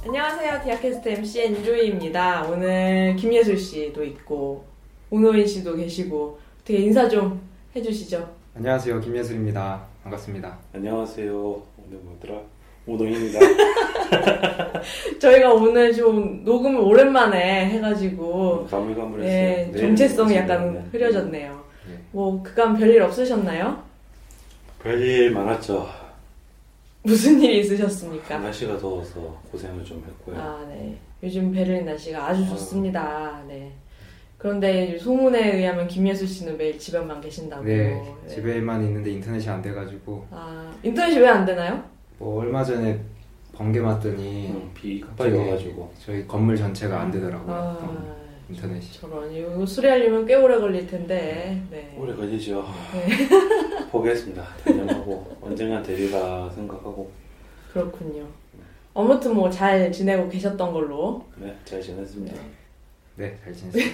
안녕하세요. 디아캐스트 MC 엔조이입니다. 오늘 김예술 씨도 있고 오노인 씨도 계시고 어떻게 인사 좀 해주시죠. 안녕하세요. 김예술입니다. 반갑습니다. 안녕하세요. 오늘 뭐더라? 오노인입니다. 저희가 오늘 좀 녹음을 오랜만에 해가지고 가물가물했어요. 네, 네, 정체성이 네, 약간 네. 흐려졌네요. 네. 뭐 그간 별일 없으셨나요? 별일 많았죠. 무슨 일이 있으셨습니까? 날씨가 더워서 고생을 좀 했고요. 아, 네. 요즘 베를린 날씨가 아주 좋습니다. 네. 그런데 소문에 의하면 김예술 씨는 매일 집에만 계신다고. 네, 집에만 있는데 인터넷이 안 돼가지고. 아, 인터넷이 왜 안 되나요? 뭐 얼마 전에 번개 맞더니 비 갑자기 와가지고 저희 건물 전체가 안 되더라고요. 아, 인터넷이. 저런 이거 수리하려면 꽤 오래 걸릴 텐데. 네. 오래 걸리죠. 네. 포기했습니다. 단념하고 언젠간 되리라 생각하고. 그렇군요. 아무튼 뭐 잘 지내고 계셨던 걸로. 네, 잘 지냈습니다. 네, 잘 지냈어요.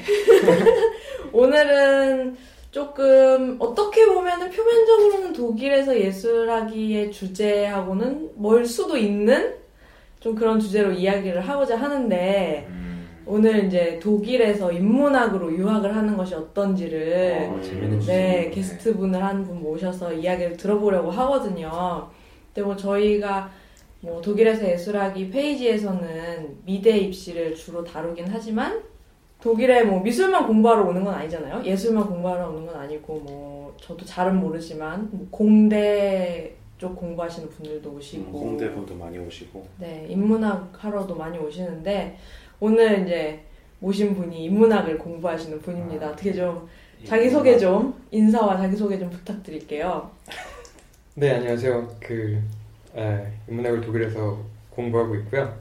오늘은 조금 어떻게 보면은 표면적으로는 독일에서 예술하기의 주제하고는 멀 수도 있는 좀 그런 주제로 이야기를 하고자 하는데 오늘 이제 독일에서 인문학으로 유학을 하는 것이 어떤지를 재밌는 네, 주제네요. 게스트분을 한 분 모셔서 이야기를 들어보려고 하거든요. 근데 뭐 저희가 뭐 독일에서 예술하기 페이지에서는 미대 입시를 주로 다루긴 하지만 독일에 뭐 미술만 공부하러 오는 건 아니잖아요. 예술만 공부하러 오는 건 아니고 뭐 저도 잘은 모르지만 뭐 공대 쪽 공부하시는 분들도 오시고 공대 분도 많이 오시고. 네, 인문학 하러도 많이 오시는데 오늘 이제 모신 분이 인문학을 공부하시는 분입니다. 어떻게 좀 자기소개 좀 인사와 자기소개 좀 부탁드릴게요. 네, 안녕하세요. 인문학을 독일에서 공부하고 있고요.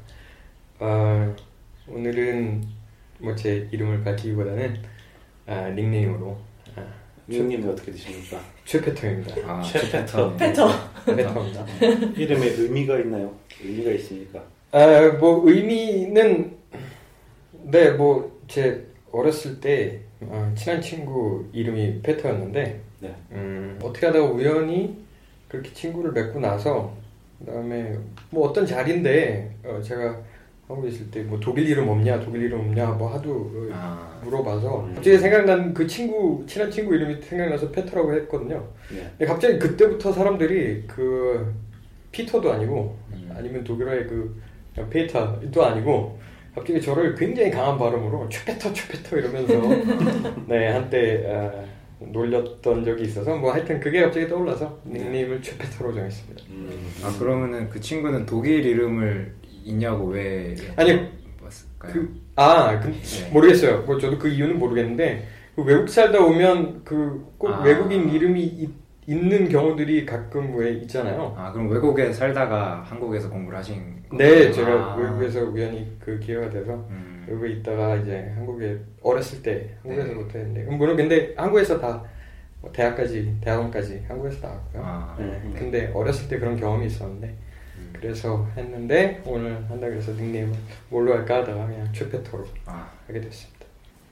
오늘은 뭐 제 이름을 밝히기보다는 닉네임으로 닉네임이 어떻게 되십니까? 최페터입니다. 아, 최페터. 페터입니다. 이름에 의미가 있나요? 의미가 있습니까? 뭐 의미는 네, 뭐 제 어렸을 때 친한 친구 이름이 페터였는데 네. 어떻게 하다가 우연히 그렇게 친구를 맺고 나서 그다음에 뭐 어떤 자리인데 제가 하고 있을 때 뭐 독일 이름 없냐 뭐 하도 물어봐서 갑자기 생각난 그 친한 친구 이름이 생각나서 페터라고 했거든요. 네. 근데 갑자기 그때부터 사람들이 그 피터도 아니고 아니면 독일어의 그 페이터도 아니고 갑자기 저를 굉장히 강한 발음으로 최페터 이러면서 네, 한때 놀렸던 적이 있어서 뭐 하여튼 그게 갑자기 떠올라서 닉네임을 최페터로 정했습니다. 아, 그러면은 그 친구는 독일 이름을 있냐고 왜 아니, 봤을까요? 네. 모르겠어요. 뭐 저도 그 이유는 모르겠는데 그 외국 살다 오면 그 꼭 외국인 이름이 있는 경우들이 가끔 왜 있잖아요. 아, 그럼 외국에 살다가 한국에서 공부를 하신 네, 거예요? 제가 외국에서 우연히 그 기회가 돼서 외국에 있다가 이제 한국에 어렸을 때 한국에서부터 했는데 물론 근데 한국에서 다 대학원까지 한국에서 나왔고요. 네, 근데 어렸을 때 그런 경험이 있었는데 그래서 했는데 오늘 한다 그래서 닉네임을 뭘로 할까 하다가 그냥 최페터로 하게 됐습니다.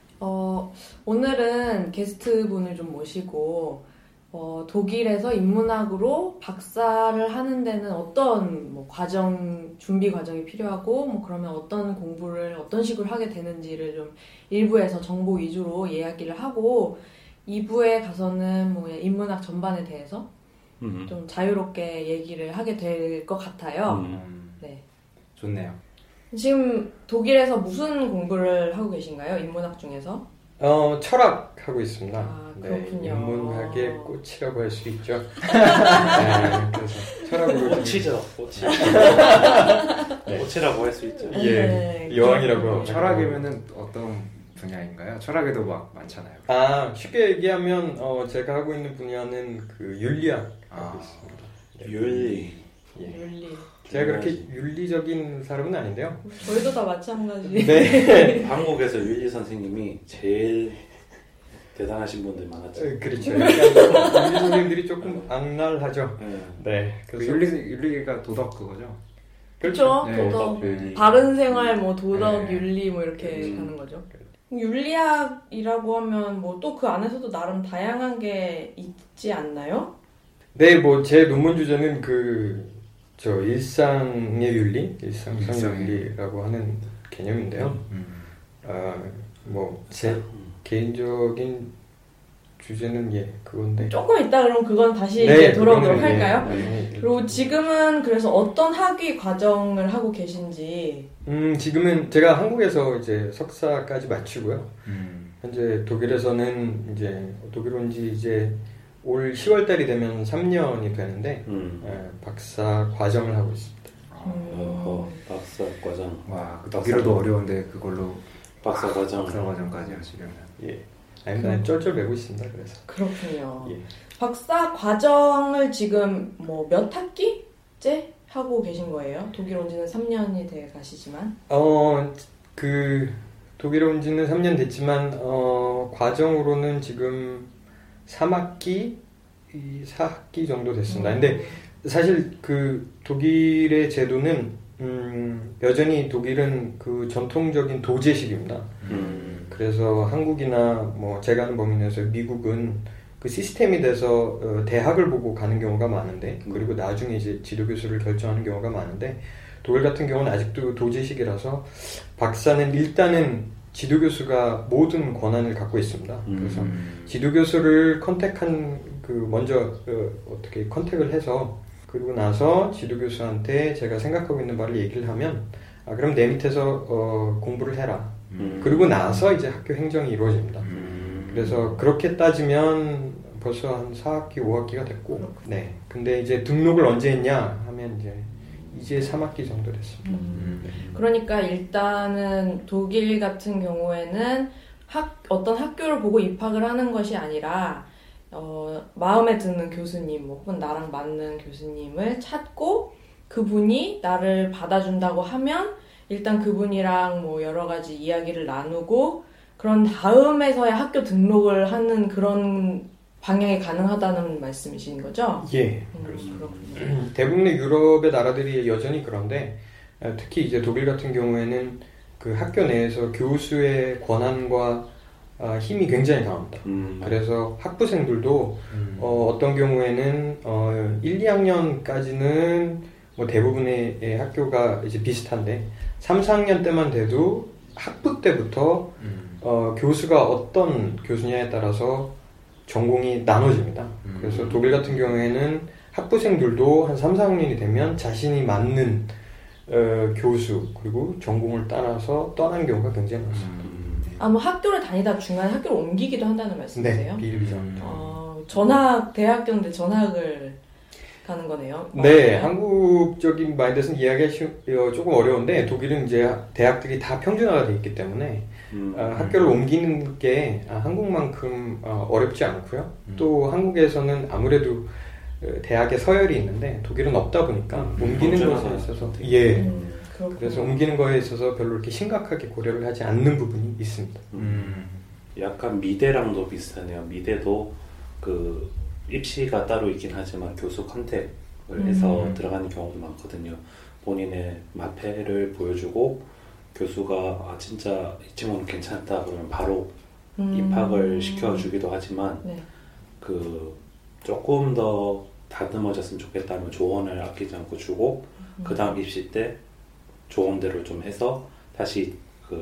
오늘은 게스트분을 좀 모시고 독일에서 인문학으로 박사를 하는 데는 어떤 뭐 준비 과정이 필요하고 뭐 그러면 어떤 공부를 어떤 식으로 하게 되는지를 좀 1부에서 정보 위주로 이야기를 하고 2부에 가서는 뭐 인문학 전반에 대해서 좀 자유롭게 얘기를 하게 될 것 같아요. 네. 좋네요. 지금 독일에서 무슨 공부를 하고 계신가요? 인문학 중에서? 철학 하고 있습니다. 아, 네, 그렇군요. 인문학의 꽃이라고 할 수 있죠. 네, 그래서 철학으로 꽃이죠. 꽃이라고 할 수 있죠. 예, 여왕이라고. 철학이면은 어떤 분야인가요? 철학에도 막 많잖아요. 쉽게 얘기하면 제가 하고 있는 분야는 그 윤리학 하고 있습니다. 윤리. 윤리. 제가 그렇게 윤리적인 사람은 아닌데요. 저희도 다 마찬가지. 네. 한국에서 윤리 선생님이 제일 대단하신 분들 많았죠. 그렇죠. 윤리 선생님들이 조금 악랄하죠. 네. 그 윤리가 도덕 그거죠? 그렇죠. 네. 도덕, 윤리. 바른 생활, 뭐 도덕, 네. 윤리 뭐 이렇게 하는 거죠. 윤리학이라고 하면 뭐 또 그 안에서도 나름 다양한 게 있지 않나요? 네, 뭐 제 논문 주제는 그 저 일상의 윤리, 일상성 윤리라고 하는 개념인데요. 뭐 제 개인적인 주제는 그건데 조금 있다 그럼 그건 다시 네, 돌아오도록 할까요? 네. 그리고 지금은 그래서 어떤 학위 과정을 하고 계신지 지금은 제가 한국에서 이제 석사까지 마치고요. 현재 독일에서는 이제 독일 온 지 이제 올 10월 달이 되면 3년이 되는데 박사 과정을 하고 있습니다. 박사 과정. 와, 독일어도 어려운데 그걸로 박사 과정까지 하시려면 난 쩔쩔 매고 있습니다. 그래서 그렇군요. 박사 과정을 지금 뭐 몇 학기째 하고 계신 거예요? 독일 온 지는 3년이 돼 가시지만 그 독일 온 지는 3년 됐지만 과정으로는 지금 3학기, 4학기 정도 됐습니다. 근데 사실 그 독일의 제도는 여전히 독일은 그 전통적인 도제식입니다. 그래서 한국이나 뭐 제가 아는 범위 내에서 미국은 그 시스템이 돼서 대학을 보고 가는 경우가 많은데 그리고 나중에 이제 지도교수를 결정하는 경우가 많은데 독일 같은 경우는 아직도 도제식이라서 박사는 일단은 지도교수가 모든 권한을 갖고 있습니다. 그래서 지도교수를 컨택한 먼저 어떻게 컨택을 해서 그리고 나서 지도교수한테 제가 생각하고 있는 바를 얘기를 하면 그럼 내 밑에서 공부를 해라. 그리고 나서 이제 학교 행정이 이루어집니다. 그래서 그렇게 따지면 벌써 한 4학기, 5학기가 됐고 네. 근데 이제 등록을 언제 했냐 하면 이제 3학기 정도 됐습니다. 그러니까 일단은 독일 같은 경우에는 어떤 학교를 보고 입학을 하는 것이 아니라 마음에 드는 교수님 혹은 나랑 맞는 교수님을 찾고 그분이 나를 받아준다고 하면 일단 그분이랑 뭐 여러 가지 이야기를 나누고 그런 다음에서야 학교 등록을 하는 그런 방향이 가능하다는 말씀이신 거죠? 예. 그렇군요. 대부분의 유럽의 나라들이 여전히 그런데 특히 이제 독일 같은 경우에는 그 학교 내에서 교수의 권한과 힘이 굉장히 강합니다. 그래서 학부생들도 어떤 경우에는 1, 2학년까지는 뭐 대부분의 학교가 이제 비슷한데 3, 4학년 때만 돼도 학부 때부터 교수가 어떤 교수냐에 따라서 전공이 나눠집니다. 그래서 독일 같은 경우에는 학부생들도 한 3, 4학년이 되면 자신이 맞는 교수 그리고 전공을 따라서 떠나는 경우가 굉장히 많습니다. 뭐 학교를 다니다 중간에 학교를 옮기기도 한다는 말씀이세요? 네, 비일비재합. 전학, 대학교인데 전학을 가는 거네요. 네, 한국적인 마인드에서는 이야기하기 조금 어려운데 독일은 이제 대학들이 다 평준화가 되어 있기 때문에 학교를 옮기는 게 한국만큼 어렵지 않고요. 또 한국에서는 아무래도 대학에 서열이 있는데 독일은 없다 보니까 옮기는 것에 있어서 그래서 옮기는 거에 있어서 별로 이렇게 심각하게 고려를 하지 않는 부분이 있습니다. 약간 미대랑도 비슷하네요. 미대도 그 입시가 따로 있긴 하지만 교수 컨택을 해서 들어가는 경우도 많거든요. 본인의 마패를 보여주고 교수가 진짜 이 친구는 괜찮다 그러면 바로 입학을 시켜주기도 하지만 그 조금 더 다듬어졌으면 좋겠다면 조언을 아끼지 않고 주고 그 다음 입시 때 조언대로 좀 해서 다시 그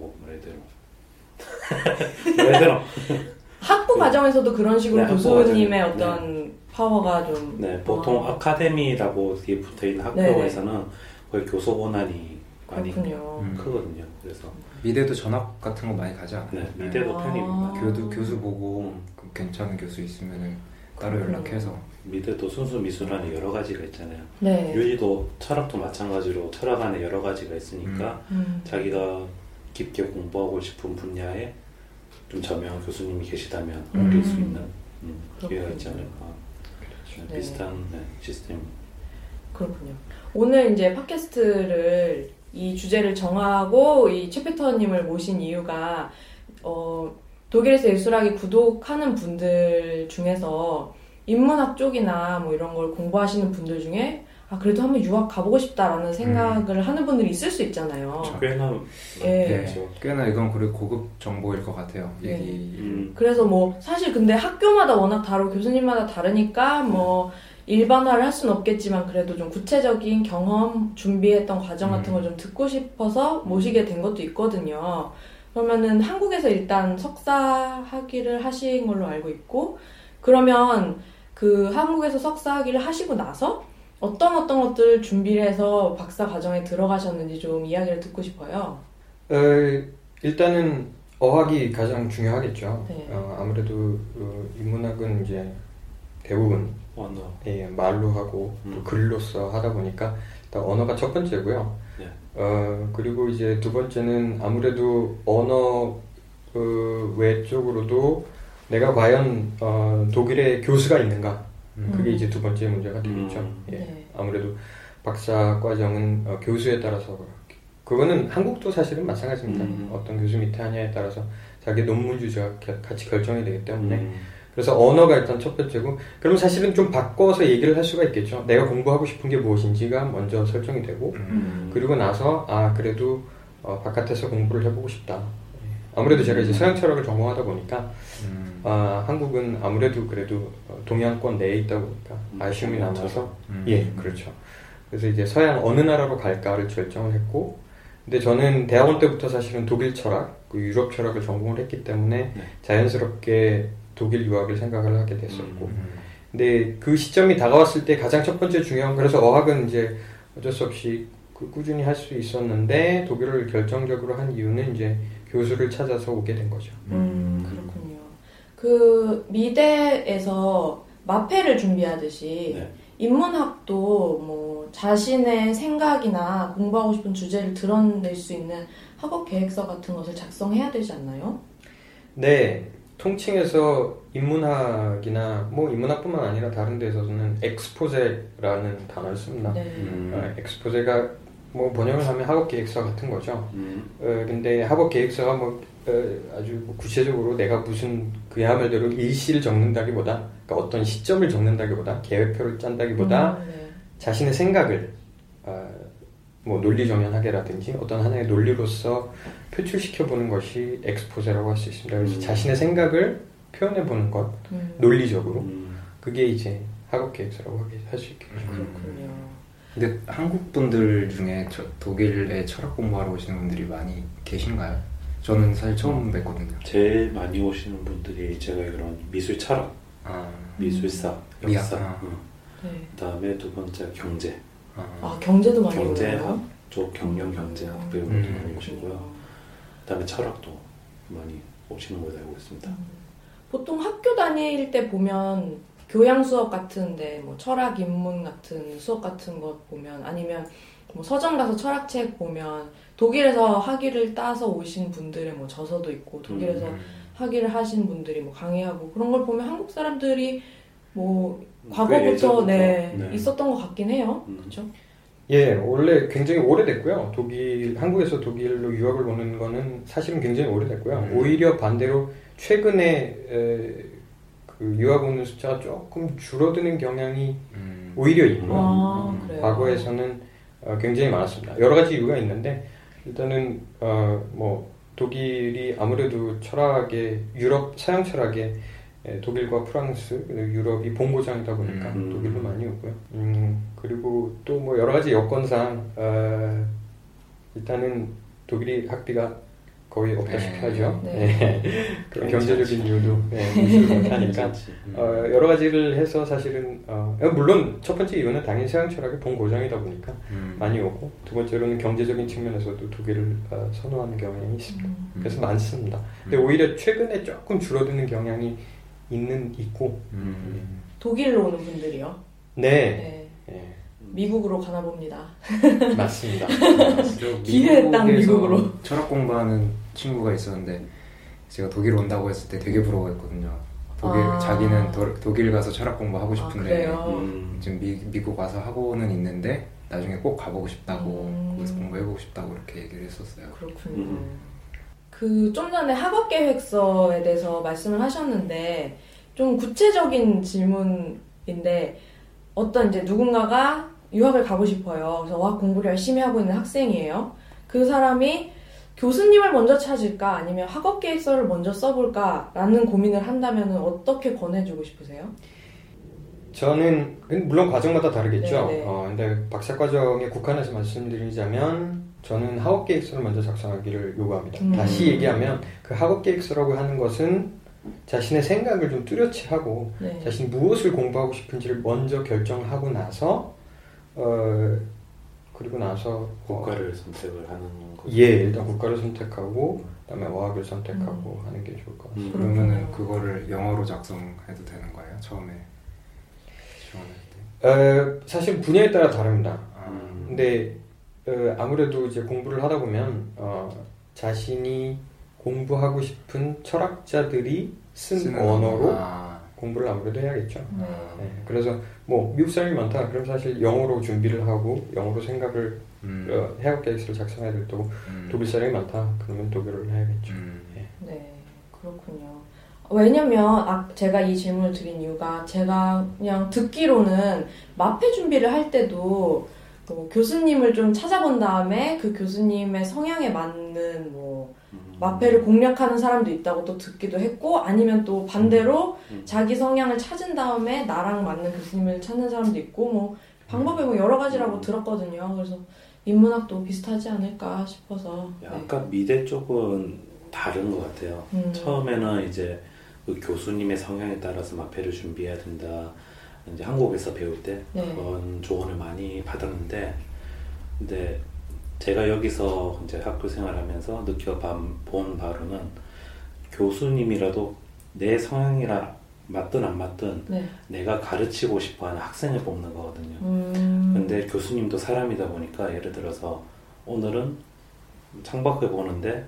뭐래대로 학부 과정에서도 그런 식으로 교수님의 어떤 파워가 좀 보통 아카데미라고 뒤에 붙어있는 학교에서는 거의 교수 권한이 많이 크거든요. 그래서 미대도 전학 같은 거 많이 가지 않아요? 네, 미대도 편입니다. 교수 보고 괜찮은 교수 있으면은 따로 연락해서. 미대도 순수 미술 안에 여러 가지가 있잖아요. 네. 유리도 철학도 마찬가지로 철학 안에 여러 가지가 있으니까 자기가 깊게 공부하고 싶은 분야에 좀 저명한 교수님이 계시다면 옮길 수 있는 기회가 있지 않을까. 그렇죠. 비슷한 시스템. 그렇군요. 오늘 이제 팟캐스트를 이 주제를 정하고 이 최피터님을 모신 이유가 독일에서 예술학이 구독하는 분들 중에서 인문학 쪽이나 뭐 이런 걸 공부하시는 분들 중에 그래도 한번 유학 가보고 싶다라는 생각을 하는 분들이 있을 수 있잖아요. 꽤나 꽤나 이건 그리고 고급 정보일 것 같아요. 얘기. 그래서 뭐 사실 근데 학교마다 워낙 다르고 교수님마다 다르니까 뭐 일반화를 할 수는 없겠지만 그래도 좀 구체적인 경험, 준비했던 과정 같은 걸 좀 듣고 싶어서 모시게 된 것도 있거든요. 그러면은 한국에서 일단 석사 학위를 하신 걸로 알고 있고, 그러면 그 한국에서 석사 학위를 하시고 나서 어떤 것들을 준비를 해서 박사 과정에 들어가셨는지 좀 이야기를 듣고 싶어요. 일단은 어학이 가장 중요하겠죠. 네. 아무래도 인문학은 이제 대부분 말로 하고 또 글로써 하다 보니까 일단 언어가 첫 번째고요. 네. 그리고 이제 두 번째는 아무래도 언어 외적으로도 내가 과연 독일에 교수가 있는가, 그게 이제 두 번째 문제가 되겠죠. 예. 네. 아무래도 박사 과정은 교수에 따라서, 그거는 한국도 사실은 마찬가지입니다. 어떤 교수 밑에 하냐에 따라서 자기 논문 주제가 같이 결정이 되기 때문에 그래서 언어가 일단 첫 번째고, 그럼 사실은 좀 바꿔서 얘기를 할 수가 있겠죠. 내가 공부하고 싶은 게 무엇인지가 먼저 설정이 되고, 그리고 나서 그래도 바깥에서 공부를 해보고 싶다. 아무래도 제가 이제 서양 철학을 전공하다 보니까 한국은 아무래도 그래도 동양권 내에 있다 보니까 아쉬움이 남아서 예, 그렇죠. 그래서 이제 서양 어느 나라로 갈까를 결정을 했고, 근데 저는 대학원 때부터 사실은 독일 철학, 유럽 철학을 전공을 했기 때문에 자연스럽게 독일 유학을 생각을 하게 됐었고, 근데 그 시점이 다가왔을 때 가장 첫 번째 중요한, 그래서 어학은 이제 어쩔 수 없이 꾸준히 할 수 있었는데 독일을 결정적으로 한 이유는 이제 교수를 찾아서 오게 된 거죠. 그렇군요. 그 미대에서 마페를 준비하듯이 네. 인문학도 뭐 자신의 생각이나 공부하고 싶은 주제를 드러낼 수 있는 학업 계획서 같은 것을 작성해야 되지 않나요? 네, 통칭해서 인문학이나 뭐 인문학뿐만 아니라 다른 데서는 엑스포제라는 단어를 씁니다. 네. 엑스포제가 뭐 번역을 하면 학업 계획서 같은 거죠. 근데 학업 계획서가 뭐 아주 구체적으로 내가 무슨 그야말로 일시를 적는다기보다, 그러니까 어떤 시점을 적는다기보다, 계획표를 짠다기보다 네. 자신의 생각을 뭐 논리 정연하게라든지 어떤 하나의 논리로서 표출시켜보는 것이 엑스포제라고 할 수 있습니다. 그래서 자신의 생각을 표현해보는 것, 논리적으로, 그게 이제 학업 계획서라고 할 수 있겠죠. 그렇군요. 근데 한국 분들 중에 독일에 철학 공부하러 오시는 분들이 많이 계신가요? 저는 사실 처음 뵀거든요. 제일 많이 오시는 분들이 제가 알기로는 미술 철학, 미술사, 역사, 네. 그다음에 두 번째 경제. 경제도 많이 경제학 오나요? 쪽 경영 경제학 배우분도 많이 오시고요. 그다음에 철학도 많이 오시는 걸로 알고 있습니다. 보통 학교 다닐 때 보면 교양 수업 같은데 뭐 철학 인문 같은 수업 같은 것 보면, 아니면 뭐 서점 가서 철학책 보면 독일에서 학위를 따서 오신 분들의 뭐 저서도 있고, 독일에서 학위를 하신 분들이 뭐 강의하고, 그런 걸 보면 한국 사람들이 뭐 과거부터 있었던 것 같긴 해요. 그렇죠? 예, 원래 굉장히 오래됐고요. 한국에서 독일로 유학을 오는 거는 사실은 굉장히 오래됐고요. 오히려 반대로 최근에 그 유학 오는 숫자가 조금 줄어드는 경향이 오히려 있고요. 과거에서는 굉장히 많았습니다. 여러 가지 이유가 있는데, 일단은 뭐 독일이 아무래도 철학의, 유럽 서양 철학의 독일과 프랑스, 유럽이 본고장이다 보니까 독일로 많이 오고요. 그리고 또 뭐 여러 가지 여건상 일단은 독일이 학비가 거의 없다시피 하죠. 네. 그런 경제적인 이유도 무시를 못하니까 여러 가지를 해서 사실은 물론 첫 번째 이유는 당연히 서양 철학의 본고장이다 보니까 많이 오고, 두 번째로는 경제적인 측면에서도 독일을 선호하는 경향이 있습니다. 그래서 많습니다. 근데 오히려 최근에 조금 줄어드는 경향이 있고. 독일로 오는 분들이요? 네. 미국으로 가나 봅니다. 맞습니다. 기회의 땅 미국으로. 철학 공부하는 친구가 있었는데 제가 독일 온다고 했을 때 되게 부러워했거든요. 자기는 독일 가서 철학 공부하고 싶은데 지금 미국 와서 하고는 있는데 나중에 꼭 가보고 싶다고, 거기서 공부해보고 싶다고 이렇게 얘기를 했었어요. 그렇군요. 그 좀 전에 학업 계획서에 대해서 말씀을 하셨는데, 좀 구체적인 질문인데, 어떤 이제 누군가가 유학을 가고 싶어요. 그래서 어학 공부를 열심히 하고 있는 학생이에요. 그 사람이 교수님을 먼저 찾을까 아니면 학업 계획서를 먼저 써볼까 라는 고민을 한다면 어떻게 권해주고 싶으세요? 저는 물론 과정마다 다르겠죠. 근데 박사 과정에 국한해서 말씀드리자면 저는 학업 계획서를 먼저 작성하기를 요구합니다. 다시 얘기하면 그 학업 계획서라고 하는 것은 자신의 생각을 좀 뚜렷이 하고 네. 자신이 무엇을 공부하고 싶은지를 먼저 결정하고 나서 그리고 나서 국가를 선택을 하는 거죠. 예, 일단 국가를 선택하고 그다음에 어학을 선택하고 하는 게 좋을 것 같습니다. 그러면은 그거를 영어로 작성해도 되는 거예요? 처음에 지원할 때? 사실 분야에 따라 다릅니다. 근데 아무래도 이제 공부를 하다 보면 자신이 공부하고 싶은 철학자들이 쓴 언어로 공부를 아무래도 해야겠죠. 네. 그래서 뭐 미국 사람이 많다. 그럼 사실 영어로 준비를 하고 영어로 생각을 해학 계획서를 작성해야 될 테고 독일 사람이 많다. 그러면 독일어를 해야겠죠. 네, 그렇군요. 왜냐면 제가 이 질문을 드린 이유가 제가 그냥 듣기로는 마페 준비를 할 때도 교수님을 좀 찾아본 다음에 그 교수님의 성향에 맞는 마페를 공략하는 사람도 있다고 또 듣기도 했고 아니면 또 반대로 자기 성향을 찾은 다음에 나랑 맞는 교수님을 찾는 사람도 있고 방법이 여러 가지라고 들었거든요. 그래서 인문학도 비슷하지 않을까 싶어서 약간 미대 쪽은 다른 것 같아요. 처음에는 이제 그 교수님의 성향에 따라서 마페를 준비해야 된다. 이제 한국에서 배울 때 그런 조언을 많이 받았는데 근데 제가 여기서 이제 학교 생활하면서 느껴본 바로는 교수님이라도 내 성향이랑 맞든 안 맞든 내가 가르치고 싶어하는 학생을 뽑는 거거든요. 근데 교수님도 사람이다 보니까 예를 들어서 오늘은 창밖을 보는데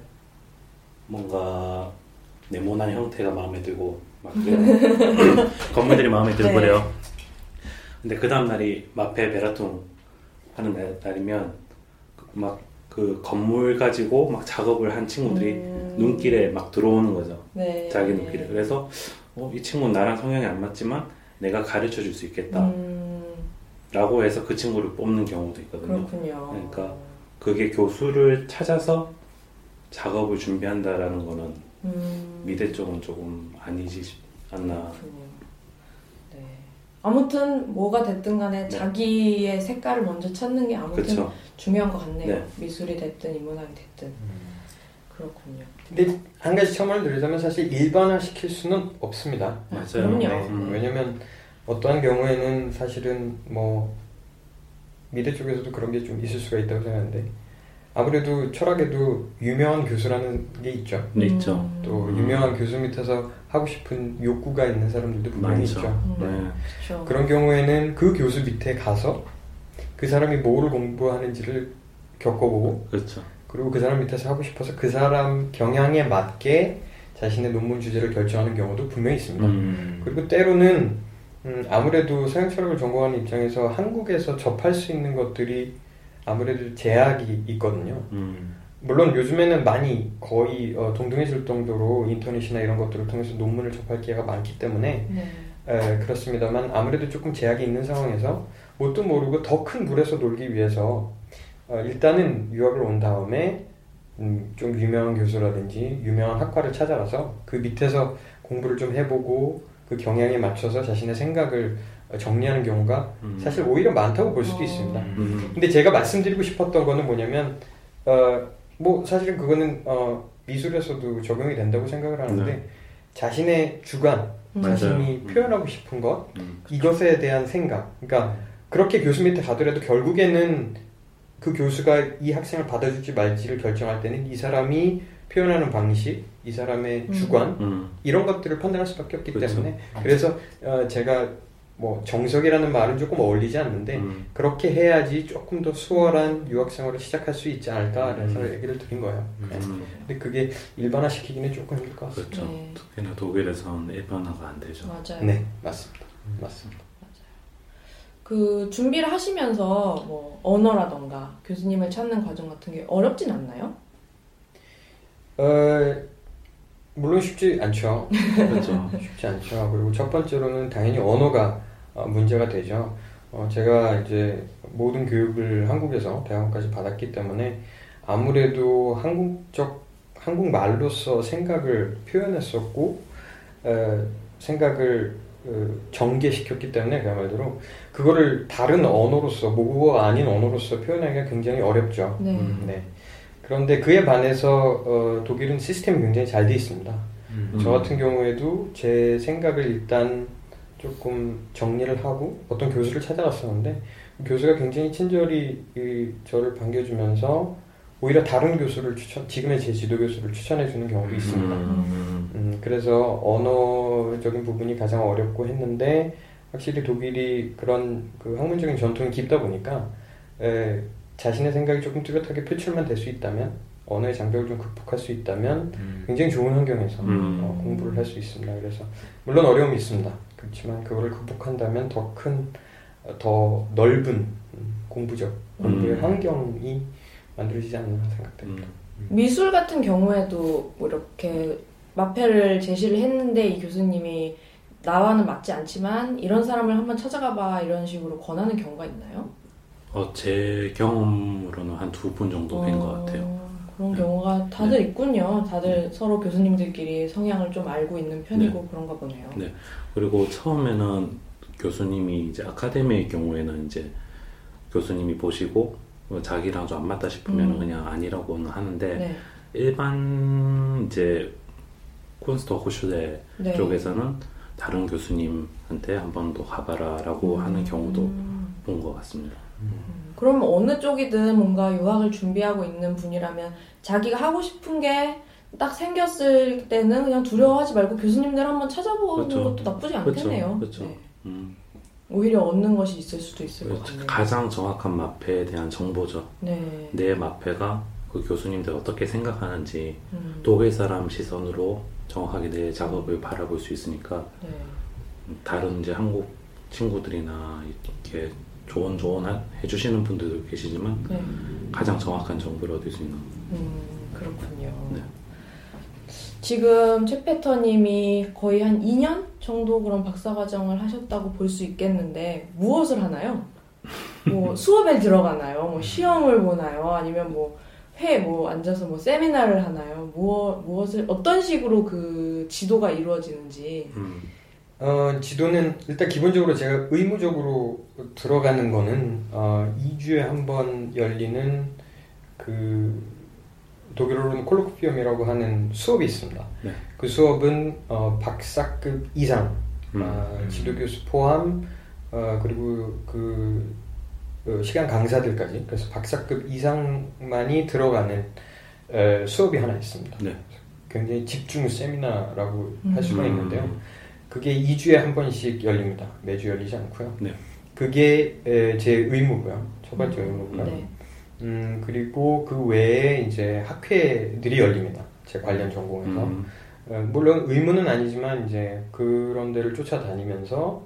뭔가 네모난 형태가 마음에 들고 막 그래요. 건물들이 마음에 들고 그래요. 근데 그 다음 날이 마페 베라툼 하는 날이면 막 그 건물 가지고 막 작업을 한 친구들이 눈길에 막 들어오는 거죠. 자기 눈길에. 그래서 이 친구는 나랑 성향이 안 맞지만 내가 가르쳐 줄 수 있겠다 라고 해서 그 친구를 뽑는 경우도 있거든요. 그렇군요. 그러니까 그게 교수를 찾아서 작업을 준비한다라는 거는 미대 쪽은 조금 아니지 않나. 그렇군요. 네. 아무튼 뭐가 됐든 간에 자기의 색깔을 먼저 찾는 게 아무튼 그쵸. 중요한 것 같네요. 미술이 됐든 인문학이 됐든. 그렇군요. 근데 한 가지 첨언을 드리자면 사실 일반화시킬 수는 없습니다. 맞아요. 그럼요. 왜냐면 어떠한 경우에는 사실은 미대 쪽에서도 그런 게 좀 있을 수가 있다고 생각하는데 아무래도 철학에도 유명한 교수라는 게 있죠. 있죠. 또 유명한 교수 밑에서 하고 싶은 욕구가 있는 사람들도 분명히 있죠. 그렇죠. 그런 경우에는 그 교수 밑에 가서 그 사람이 뭐를 공부하는지를 겪어보고 그렇죠. 그리고 그 사람 밑에서 하고 싶어서 그 사람 경향에 맞게 자신의 논문 주제를 결정하는 경우도 분명히 있습니다. 그리고 때로는 아무래도 서양 철학을 전공하는 입장에서 한국에서 접할 수 있는 것들이 아무래도 제약이 있거든요. 물론 요즘에는 많이 거의 동등해질 정도로 인터넷이나 이런 것들을 통해서 논문을 접할 기회가 많기 때문에 그렇습니다만 아무래도 조금 제약이 있는 상황에서 뭣도 모르고 더 큰 물에서 놀기 위해서 일단은 유학을 온 다음에 좀 유명한 교수라든지 유명한 학과를 찾아가서 그 밑에서 공부를 좀 해보고 그 경향에 맞춰서 자신의 생각을 정리하는 경우가 사실 오히려 많다고 볼 수도 있습니다. 근데 제가 말씀드리고 싶었던 거는 뭐냐면 사실은 그거는 미술에서도 적용이 된다고 생각을 하는데 자신의 주관, 자신이 표현하고 싶은 것 이것에 대한 생각 그러니까 그렇게 교수 밑에 가더라도 결국에는 그 교수가 이 학생을 받아줄지 말지를 결정할 때는 이 사람이 표현하는 방식, 이 사람의 주관 이런 것들을 판단할 수밖에 없기 때문에 그래서 제가 정석이라는 말은 조금 어울리지 않는데 그렇게 해야지 조금 더 수월한 유학생활을 시작할 수 있지 않을까 그래서 얘기를 드린 거예요. 근데 그게 일반화시키기는 조금 힘들 것 같습니다. 그렇죠. 특히나 독일에서는 일반화가 안 되죠. 맞아요. 네, 맞습니다. 맞습니다. 그 준비를 하시면서 언어라던가 교수님을 찾는 과정 같은 게 어렵진 않나요? 물론 쉽지 않죠. 그렇죠. 쉽지 않죠. 그리고 첫 번째로는 당연히 언어가 문제가 되죠. 제가 이제 모든 교육을 한국에서 대학원까지 받았기 때문에 아무래도 한국말로서 생각을 표현했었고 생각을 전개시켰기 때문에 그야말로 그거를 다른 언어로서 모국어가 아닌 언어로서 표현하기가 굉장히 어렵죠. 네. 그런데 그에 반해서 독일은 시스템이 굉장히 잘 돼 있습니다. 저 같은 경우에도 제 생각을 일단 조금 정리를 하고 어떤 교수를 찾아갔었는데 교수가 굉장히 친절히 저를 반겨주면서 오히려 다른 교수를 지금의 제 지도 교수를 추천해주는 경우도 있습니다. 그래서 언어적인 부분이 가장 어렵고 했는데 확실히 독일이 그런 그 학문적인 전통이 깊다 보니까 자신의 생각이 조금 뚜렷하게 표출만 될 수 있다면 언어의 장벽을 좀 극복할 수 있다면 굉장히 좋은 환경에서 공부를 할 수 있습니다. 그래서 물론 어려움이 있습니다. 그렇지만 그거를 극복한다면 더 넓은 공부의 환경이 만들어지지 않나 생각됩니다. 미술 같은 경우에도 뭐 이렇게 마패를 제시를 했는데 이 교수님이 나와는 맞지 않지만 이런 사람을 한번 찾아가봐 이런 식으로 권하는 경우가 있나요? 제 경험으로는 한 2분 정도 뵌 것 같아요. 그런 경우가 다들 있군요. 다들 서로 교수님들끼리 성향을 좀 알고 있는 편이고 그런가 보네요. 네. 그리고 처음에는 교수님이 이제 아카데미의 경우에는 이제 교수님이 보시고 자기랑 좀 안 맞다 싶으면 그냥 아니라고는 하는데 일반 이제 쿤스트호chschule 쪽에서는 다른 교수님한테 한 번 더 가봐라라고 하는 경우도 본 것 같습니다. 그럼 어느 쪽이든 뭔가 유학을 준비하고 있는 분이라면 자기가 하고 싶은 게 딱 생겼을 때는 그냥 두려워하지 말고 교수님들 한번 찾아보는 것도 나쁘지 않겠네요. 그렇죠. 네. 오히려 얻는 것이 있을 수도 있을 것 같네요. 가장 정확한 마패에 대한 정보죠. 내 마패가 그 교수님들 어떻게 생각하는지 독일 사람 시선으로 정확하게 내 작업을 바라볼 수 있으니까 다른 이제 한국 친구들이나 이렇게 조언 해주시는 분들도 계시지만 가장 정확한 정보를 얻을 수 있는. 그렇군요. 네. 지금 최페터님이 거의 한 2년 정도 그런 박사과정을 하셨다고 볼 수 있겠는데 무엇을 하나요? 뭐 수업에 들어가나요? 뭐 시험을 보나요? 아니면 앉아서 세미나를 하나요? 무엇을 어떤 식으로 그 지도가 이루어지는지. 지도는 일단 기본적으로 제가 의무적으로 들어가는 거는 2주에 한 번 열리는 그 독일어로는 콜로퀴엄이라고 하는 수업이 있습니다. 그 수업은 박사급 이상 지도교수 포함 그리고 그 시간 강사들까지 그래서 박사급 이상만이 들어가는 수업이 하나 있습니다. 굉장히 집중 세미나라고 할 수가 있는데요. 그게 2주에 한 번씩 열립니다. 매주 열리지 않고요. 그게 제 의무고요. 첫 번째 의무고요. 그리고 그 외에 이제 학회들이 열립니다. 제 관련 전공에서. 물론 의무는 아니지만 이제 그런 데를 쫓아다니면서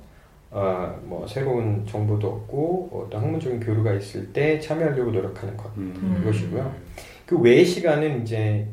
새로운 정보도 얻고 어떤 학문적인 교류가 있을 때 참여하려고 노력하는 것 그것이고요. 그 외의 시간은 이제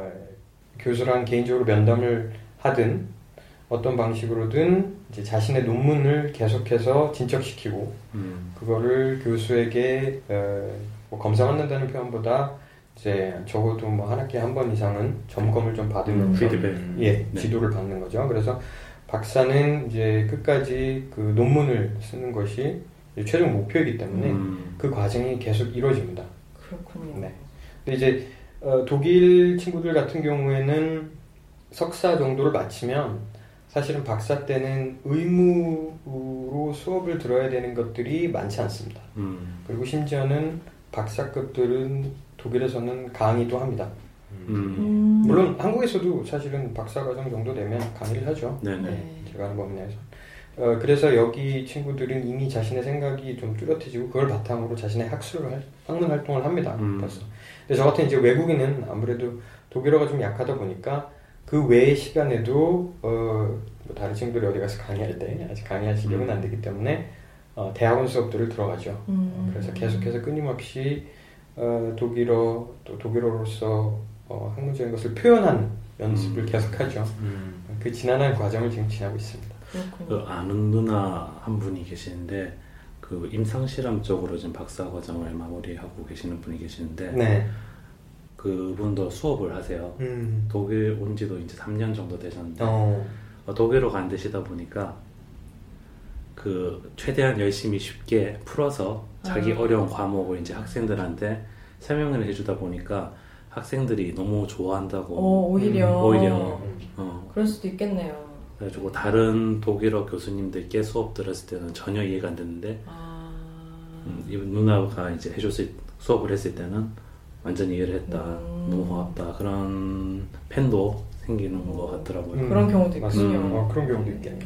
교수랑 개인적으로 면담을 하든 어떤 방식으로든 이제 자신의 논문을 계속해서 진척시키고 그거를 교수에게 검사받는다는 표현보다 이제 적어도 한 학기에 한 번 이상은 점검을 좀 받으면서 지도를 받는 거죠. 그래서 박사는 이제 끝까지 그 논문을 쓰는 것이 최종 목표이기 때문에 그 과정이 계속 이루어집니다. 그렇군요. 네. 근데 이제 독일 친구들 같은 경우에는 석사 정도를 마치면 사실은 박사 때는 의무로 수업을 들어야 되는 것들이 많지 않습니다. 그리고 심지어는 박사급들은 독일에서는 강의도 합니다. 물론 한국에서도 사실은 박사과정 정도 되면 강의를 하죠. 제가 하는 범위 내에서. 그래서 여기 친구들은 이미 자신의 생각이 좀 뚜렷해지고 그걸 바탕으로 자신의 학문 활동을 합니다. 벌써. 근데 저 같은 이제 외국인은 아무래도 독일어가 좀 약하다 보니까 그 외의 시간에도 다른 친구들이 어디 가서 강의할 때 아직 강의할 시간은 안 되기 때문에 대학원 수업들을 들어가죠. 그래서 계속해서 끊임없이 독일어 또 독일어로서 학문적인 것을 표현하는 연습을 계속하죠. 그 지난한 과정을 지금 지나고 있습니다. 그 아는 누나 한 분이 계시는데 그 임상실험 쪽으로 지금 박사과정을 마무리하고 계시는 분이 계시는데 그분도 수업을 하세요. 독일 온 지도 이제 3년 정도 되셨는데 독일어 간 데시다 보니까 그 최대한 열심히 쉽게 풀어서 자기 어려운 과목을 이제 학생들한테 설명을 해주다 보니까 학생들이 너무 좋아한다고. 오히려. 그럴 수도 있겠네요. 그래가지고 다른 독일어 교수님들께 수업 들었을 때는 전혀 이해가 안 됐는데 이 누나가 이제 수업을 했을 때는 완전히 이해를 했다. 너무 고맙다. 그런 팬도 생기는 것 같더라고요. 그런 경우도 있군요. 그런 경우도 있겠네요.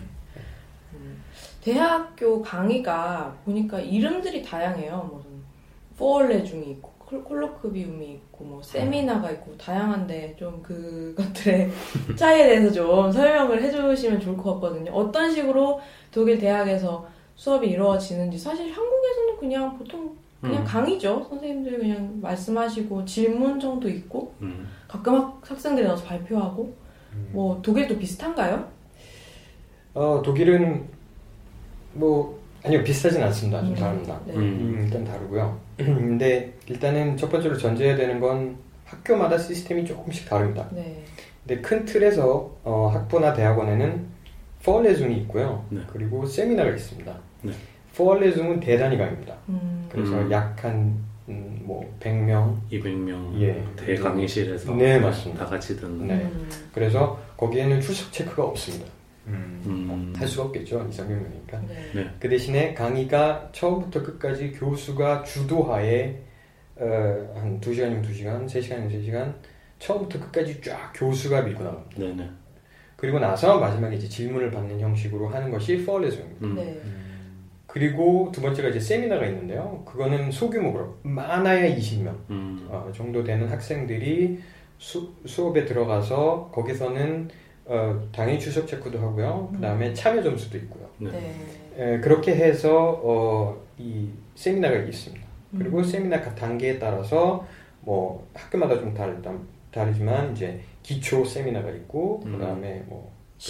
대학교 강의가 보니까 이름들이 다양해요. 무슨 포얼레중이 있고 콜로퀴움이 있고 뭐 세미나가 있고 다양한데 좀 그것들의 차이에 대해서 좀 설명을 해주시면 좋을 것 같거든요. 어떤 식으로 독일 대학에서 수업이 이루어지는지. 사실 한국에서는 그냥 보통 그냥 강의죠. 선생님들이 그냥 말씀하시고 질문 정도 있고 가끔 학생들이 나와서 발표하고. 뭐 독일도 비슷한가요? 독일은 아니요, 비슷하진 않습니다. 좀 다릅니다. 일단 다르고요. 근데 일단은 첫 번째로 전제해야 되는 건 학교마다 시스템이 조금씩 다릅니다. 네. 근데 큰 틀에서 학부나 대학원에는 포얼레숭이 있고요. 네. 그리고 세미나가 있습니다. 네. 포얼레숭은 대단위 강의입니다. 그래서 약 한 100명, 200명 예, 대강의실에서 네, 맞습니다. 다 같이 듣는. 네. 그래서 거기에는 출석 체크가 없습니다. 할 수가 없겠죠. 200명이니까. 네. 그 대신에 강의가 처음부터 끝까지 교수가 주도하에 한 2시간이면 2시간, 3시간이면 3시간 처음부터 끝까지 쫙 교수가 밀고 나갑니다. 네네. 그리고 나서 마지막에 이제 질문을 받는 형식으로 하는 것이 포얼레숭입니다. 네. 그리고 두 번째가 이제 세미나가 있는데요. 그거는 소규모로 많아야 20명 정도 되는 학생들이 수업에 들어가서 거기서는 당연히 출석 체크도 하고요. 그 다음에 참여 점수도 있고요. 네. 그렇게 해서 이 세미나가 있습니다. 그리고 세미나 각 단계에 따라서 뭐 학교마다 좀 다르지만 이제 기초 세미나가 있고 그 다음에 뭐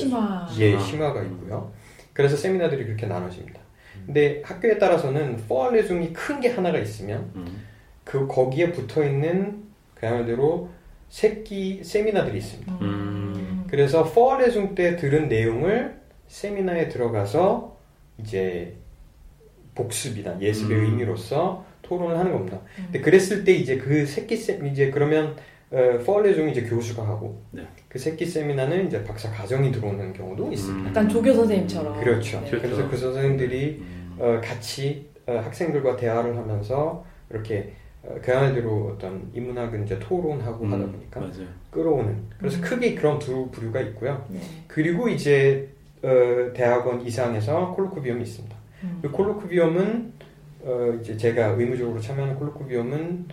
심화가 있고요. 그래서 세미나들이 그렇게 나눠집니다. 근데 학교에 따라서는 포얼레숭이 큰 게 하나가 있으면 거기에 붙어 있는 그야말로 새끼 세미나들이 있습니다. 그래서 포얼레숭 때 들은 내용을 세미나에 들어가서 이제 복습이나 예습의 의미로서 토론을 하는 겁니다. 근데 그랬을 때 이제 그 새끼 이제 그러면 포얼레숭 이제 교수가 하고 네. 그 새끼 세미나는 이제 박사 과정이 들어오는 경우도 있습니다. 약간 조교 선생님처럼. 그렇죠. 네. 그래서 그 선생님들이 같이 학생들과 대화를 하면서 이렇게 그야말로 어떤 인문학은 이제 토론하고 하다 보니까 맞아요. 끌어오는. 그래서 크게 그런 두 부류가 있고요. 네. 그리고 이제 대학원 이상에서 콜로퀴움이 있습니다. 그 콜로퀴움은 이제 제가 의무적으로 참여하는 콜로퀴움은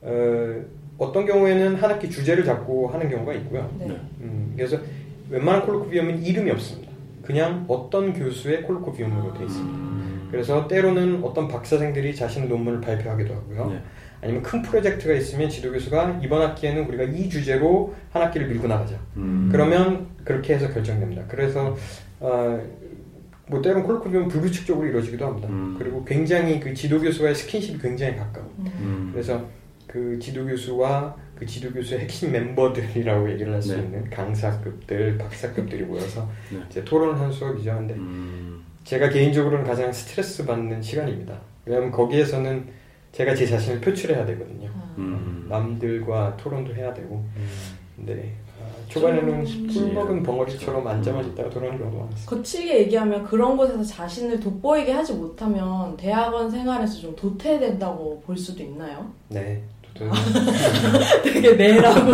어떤 경우에는 한 학기 주제를 잡고 하는 경우가 있고요. 네. 그래서 웬만한 콜로퀴움은 이름이 없습니다. 그냥 어떤 교수의 콜로퀴움으로 되어 있습니다. 그래서 때로는 어떤 박사생들이 자신의 논문을 발표하기도 하고요. 네. 아니면 큰 프로젝트가 있으면 지도교수가 이번 학기에는 우리가 이 주제로 한 학기를 밀고 나가자. 그러면 그렇게 해서 결정됩니다. 그래서 뭐 때로는 콜로퀴움은 불규칙적으로 이루어지기도 합니다. 그리고 굉장히 그 지도교수와의 스킨십이 굉장히 가까워. 그래서 그 지도교수와 그 지도교수의 핵심 멤버들이라고 얘기를 할 수 네. 있는 강사급들, 박사급들이 모여서 네. 이제 토론을 하는 수업이죠. 근데 제가 개인적으로는 가장 스트레스 받는 시간입니다. 왜냐하면 거기에서는 제가 제 자신을 표출해야 되거든요. 남들과 토론도 해야 되고. 근데 초반에는 술 먹은 벙어리처럼 앉아만 있다가 돌아오는 경우도 많았어요. 거칠게 얘기하면 그런 곳에서 자신을 돋보이게 하지 못하면 대학원 생활에서 좀 도태된다고 볼 수도 있나요? 네. 되게 매라고.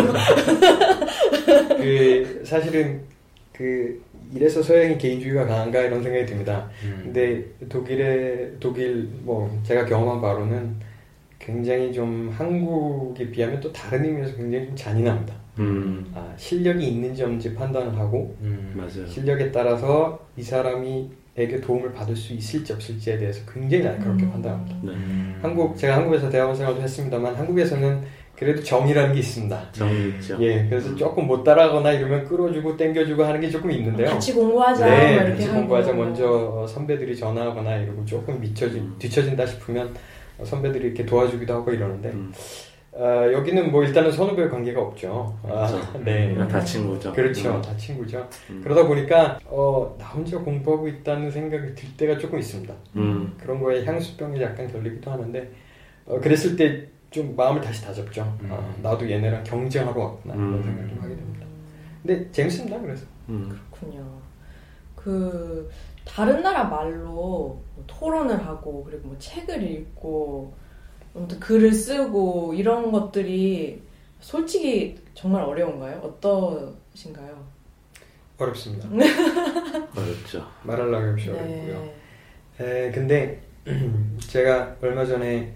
사실은 이래서 서양이 개인주의가 강한가 이런 생각이 듭니다. 근데 독일 뭐 제가 경험한 바로는 굉장히 좀 한국에 비하면 또 다른 의미에서 굉장히 좀 잔인합니다. 실력이 있는지 없는지 판단을 하고 맞아요. 실력에 따라서 이 사람에게 도움을 받을 수 있을지 없을지에 대해서 굉장히 날카롭게 판단합니다. 네. 제가 한국에서 대학원 생활도 했습니다만 한국에서는 그래도 정이라는 게 있습니다. 정이 있죠. 예, 그래서 조금 못 따라가거나 이러면 끌어주고 땡겨주고 하는 게 조금 있는데요. 같이 공부하자. 네, 이렇게 같이 공부하자. 먼저 선배들이 전화하거나 이러고 조금 뒤처진다 싶으면 선배들이 이렇게 도와주기도 하고 이러는데 여기는 뭐 일단은 선후배 관계가 없죠. 네, 다 친구죠. 그렇죠, 다 친구죠. 그러다 보니까 나 혼자 공부하고 있다는 생각이 들 때가 조금 있습니다. 그런 거에 향수병이 약간 걸리기도 하는데 그랬을 때 좀 마음을 다시 다잡죠. 나도 얘네랑 경쟁하러 왔구나 이런 생각을 좀 하게 됩니다. 근데 재밌습니다. 그래서 그렇군요. 그 다른 나라 말로 뭐 토론을 하고 그리고 뭐 책을 읽고 아무튼 글을 쓰고 이런 것들이 솔직히 정말 어려운가요? 어떠신가요? 어렵습니다. 어렵죠. 말하려고 없이 어렵고요. 근데 제가 얼마 전에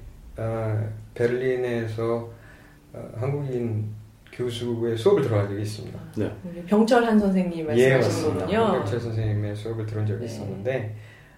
베를린에서 한국인 교수의 수업을 들어간 적이 있습니다. 네. 병철한 선생님 말씀하시는 거군요. 병철 선생님의 수업을 들은 적이 있었는데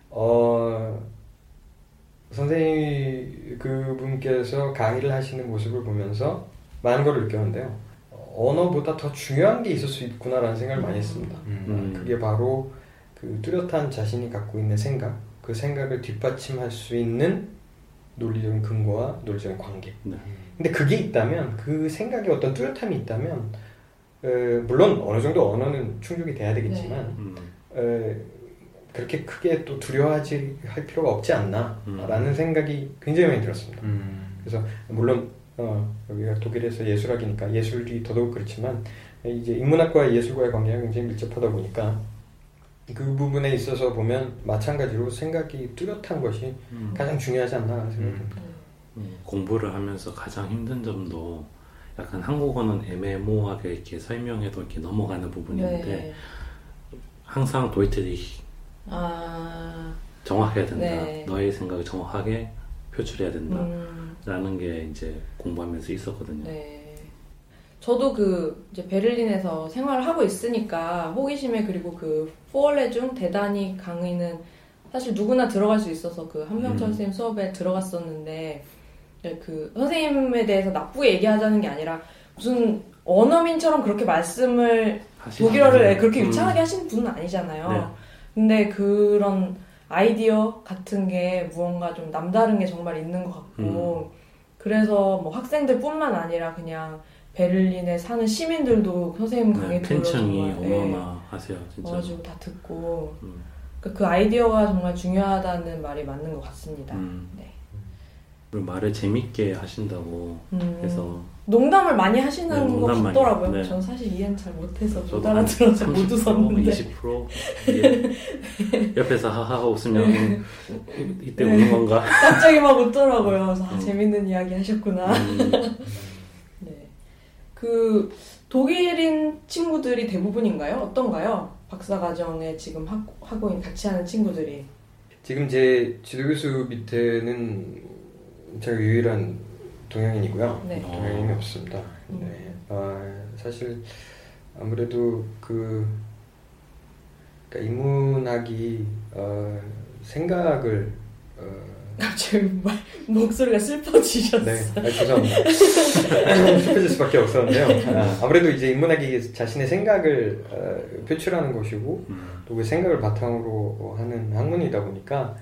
선생님이 그분께서 강의를 하시는 모습을 보면서 많은 걸 느꼈는데요. 언어보다 더 중요한 게 있을 수 있구나라는 생각을 많이 했습니다. 그게 바로 그 뚜렷한 자신이 갖고 있는 생각, 그 생각을 뒷받침할 수 있는 논리적인 근거와 논리적인 관계. 근데 그게 있다면, 그 생각에 어떤 뚜렷함이 있다면, 물론 어느 정도 언어는 충족이 돼야 되겠지만 그렇게 크게 또 두려워하지 할 필요가 없지 않나라는 생각이 굉장히 많이 들었습니다. 그래서 물론 여기가 독일에서 예술학이니까 예술이 더더욱 그렇지만 이제 인문학과 예술과의 관계가 굉장히 밀접하다 보니까 그 부분에 있어서 보면 마찬가지로 생각이 뚜렷한 것이 가장 중요하지 않나라는 생각이 듭니다. 공부를 하면서 가장 힘든 점도 약간 한국어는 애매모호하게 이렇게 설명해도 이렇게 넘어가는 부분인데 항상 도이트리히 정확해야 된다. 너의 생각을 정확하게 표출해야 된다. 라는 게 이제 공부하면서 있었거든요. 저도 그 이제 베를린에서 생활을 하고 있으니까 호기심에 그리고 그 포얼레중 대단히 강의는 사실 누구나 들어갈 수 있어서 그 한병철 선생님 수업에 들어갔었는데 그 선생님에 대해서 나쁘게 얘기하자는 게 아니라 무슨 언어민처럼 그렇게 말씀을 독일어를 그렇게 유창하게 하시는 분은 아니잖아요. 근데 그런 아이디어 같은 게 무언가 좀 남다른 게 정말 있는 것 같고 그래서 뭐 학생들뿐만 아니라 그냥 베를린에 사는 시민들도 선생님 강의 들으러 팬층이 어마어마하세요. 진짜. 와가지고 다 듣고 그 아이디어가 정말 중요하다는 말이 맞는 것 같습니다. 그리고 말을 재밌게 하신다고 해서 농담을 많이 하시는 것 같더라고요. 많이, 전 사실 이해는 잘 못해서 못 알아들어서 못 웃었는데 20% 옆에서 하하하 웃으면 이때 우는 건가? 갑자기 막 웃더라고요. 그래서 재밌는 이야기 하셨구나. 그 독일인 친구들이 대부분인가요? 어떤가요? 박사과정에 지금 하고 같이 하는 친구들이. 지금 제 지도교수 밑에는 제가 유일한 동양인이고요. 동양인이 없습니다. 사실 아무래도 그러니까 인문학이 생각을 갑자기 목소리가 슬퍼지셨어요. 죄송합니다. 슬퍼질 수밖에 없었는데요. 아무래도 이제 인문학이 자신의 생각을 표출하는 것이고 또 그 생각을 바탕으로 하는 학문이다 보니까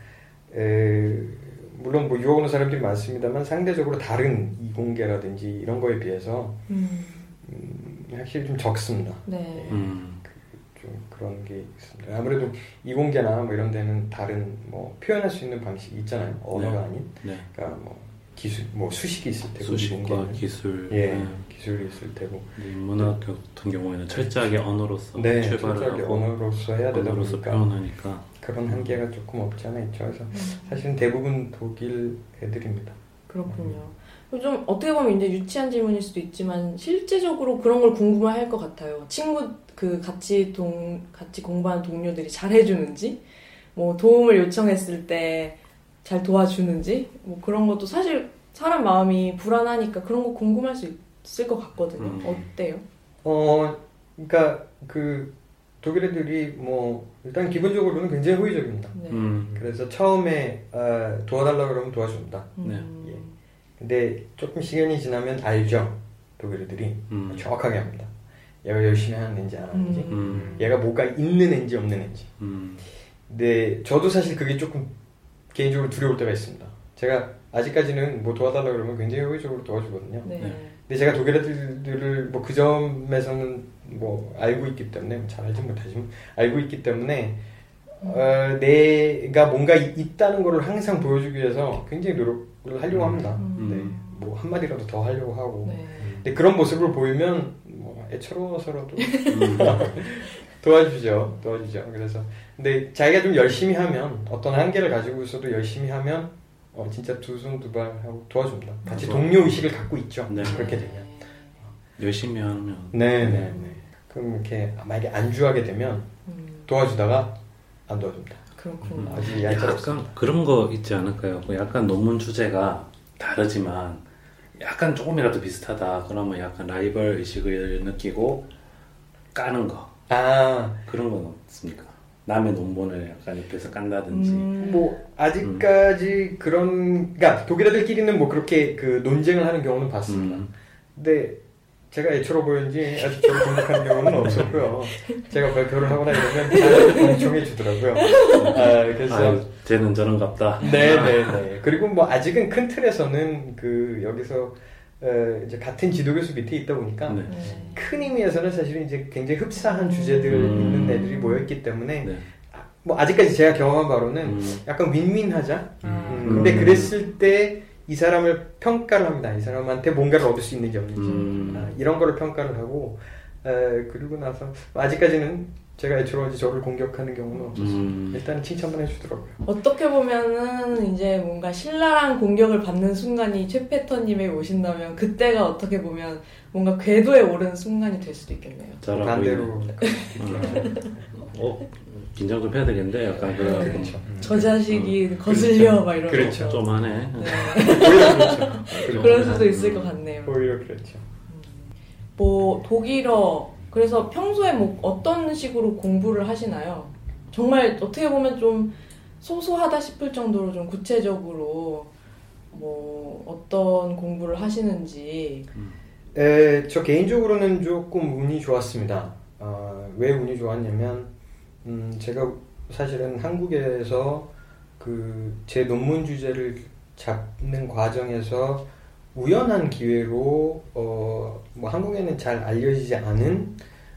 물론 뭐 유학 오는 사람들이 많습니다만 상대적으로 다른 이공계라든지 이런 거에 비해서 확실히 좀 적습니다. 좀 그런 게 있습니다. 아무래도 이공계나 뭐 이런 데는 다른 뭐 표현할 수 있는 방식이 있잖아요. 언어가 아닌. 그러니까 뭐 기술, 뭐 수식이 있을 테고. 수식과 기술. 기술이 있을 테고. 문학 같은 경우에는 철저하게 언어로서 출발을 하고 언어로서 해야 되다 보니까 표현하니까 그런 한계가 조금 없지 않아 있죠. 그래서 사실은 대부분 독일 애들입니다. 그렇군요. 좀 어떻게 보면 이제 유치한 질문일 수도 있지만 실제적으로 그런 걸 궁금해할 것 같아요. 친구 그 같이 공부하는 동료들이 잘 해주는지, 뭐 도움을 요청했을 때 잘 도와주는지, 뭐 그런 것도 사실 사람 마음이 불안하니까 그런 거 궁금할 수 있을 것 같거든요. 어때요? 그러니까 그 독일 애들이 뭐 일단 기본적으로는 굉장히 호의적입니다. 그래서 처음에 도와달라고 그러면 도와줍니다. 근데 조금 시간이 지나면 알죠. 독일 애들이 정확하게 합니다. 얘가 열심히 하는 애인지 안 하는지, 얘가 뭐가 있는 애인지 없는 애인지. 근데 저도 사실 그게 조금 개인적으로 두려울 때가 있습니다. 제가 아직까지는 뭐 도와달라고 그러면 굉장히 효율적으로 도와주거든요. 네. 근데 제가 독일 애들을 뭐 그 점에서는 뭐 알고 있기 때문에 잘 알지 못하지만 알고 있기 때문에 내가 뭔가 있다는 거를 항상 보여주기 위해서 굉장히 노력을 하려고 합니다. 네. 뭐 한마디라도 더 하려고 하고. 네. 근데 그런 모습을 보이면 뭐 애처로워서라도 도와주죠. 그래서 근데 자기가 좀 열심히 하면 어떤 한계를 가지고 있어도 열심히 하면 진짜 두 손 두 발 하고 도와줍니다. 같이 동료 의식을 갖고 있죠. 네. 그렇게 되면 열심히 하면. 네. 그럼 이렇게 만약에 안주하게 되면 도와주다가 안 도와줍니다. 그렇군요. 아주 약간 그런 거 있지 않을까요? 약간 논문 주제가 다르지만 약간 조금이라도 비슷하다. 그러면 약간 라이벌 의식을 느끼고 까는 거. 그런 건 없습니까? 남의 논문을 약간 옆에서 깐다든지. 뭐 아직까지 그러니까 독일 애들끼리는 뭐 그렇게 그 논쟁을 하는 경우는 봤습니다. 근데 제가 애처로 보였는지 아직 저를 공격하는 경우는 없었고요. 제가 발표를 하거나 이러면 잘 공청해 주더라고요. 그래서 쟤는 저런갑다. 네네네. 그리고 뭐 아직은 큰 틀에서는 그 여기서 이제 같은 지도교수 밑에 있다 보니까 큰 의미에서는 사실은 이제 굉장히 흡사한 주제들 있는 애들이 모였기 때문에 뭐 아직까지 제가 경험한 바로는 약간 윈윈하자. 근데 그랬을 때 이 사람을 평가를 합니다. 이 사람한테 뭔가를 얻을 수 있는지 없는지 이런 거를 평가를 하고 그리고 나서 아직까지는 제가 애처로운지 저를 공격하는 경우는 없었어요. 일단 칭찬만 해주더라고요. 어떻게 보면은 이제 뭔가 신랄한 공격을 받는 순간이 최패터님에 오신다면 그때가 어떻게 보면 뭔가 궤도에 오른 순간이 될 수도 있겠네요. 반대로. 긴장 좀 해야 되겠는데 약간 그렇죠. 저 자식이 거슬려 막 이러면서. 그렇죠. 좀 하네. 오히려 그렇죠. 그럴 수도 있을 것 같네요. 오히려 그렇죠. 뭐 독일어 그래서 평소에 뭐 어떤 식으로 공부를 하시나요? 정말 어떻게 보면 좀 소소하다 싶을 정도로 좀 구체적으로 뭐 어떤 공부를 하시는지. 저 개인적으로는 조금 운이 좋았습니다. 왜 운이 좋았냐면 제가 사실은 한국에서 그 제 논문 주제를 잡는 과정에서 우연한 기회로 뭐 한국에는 잘 알려지지 않은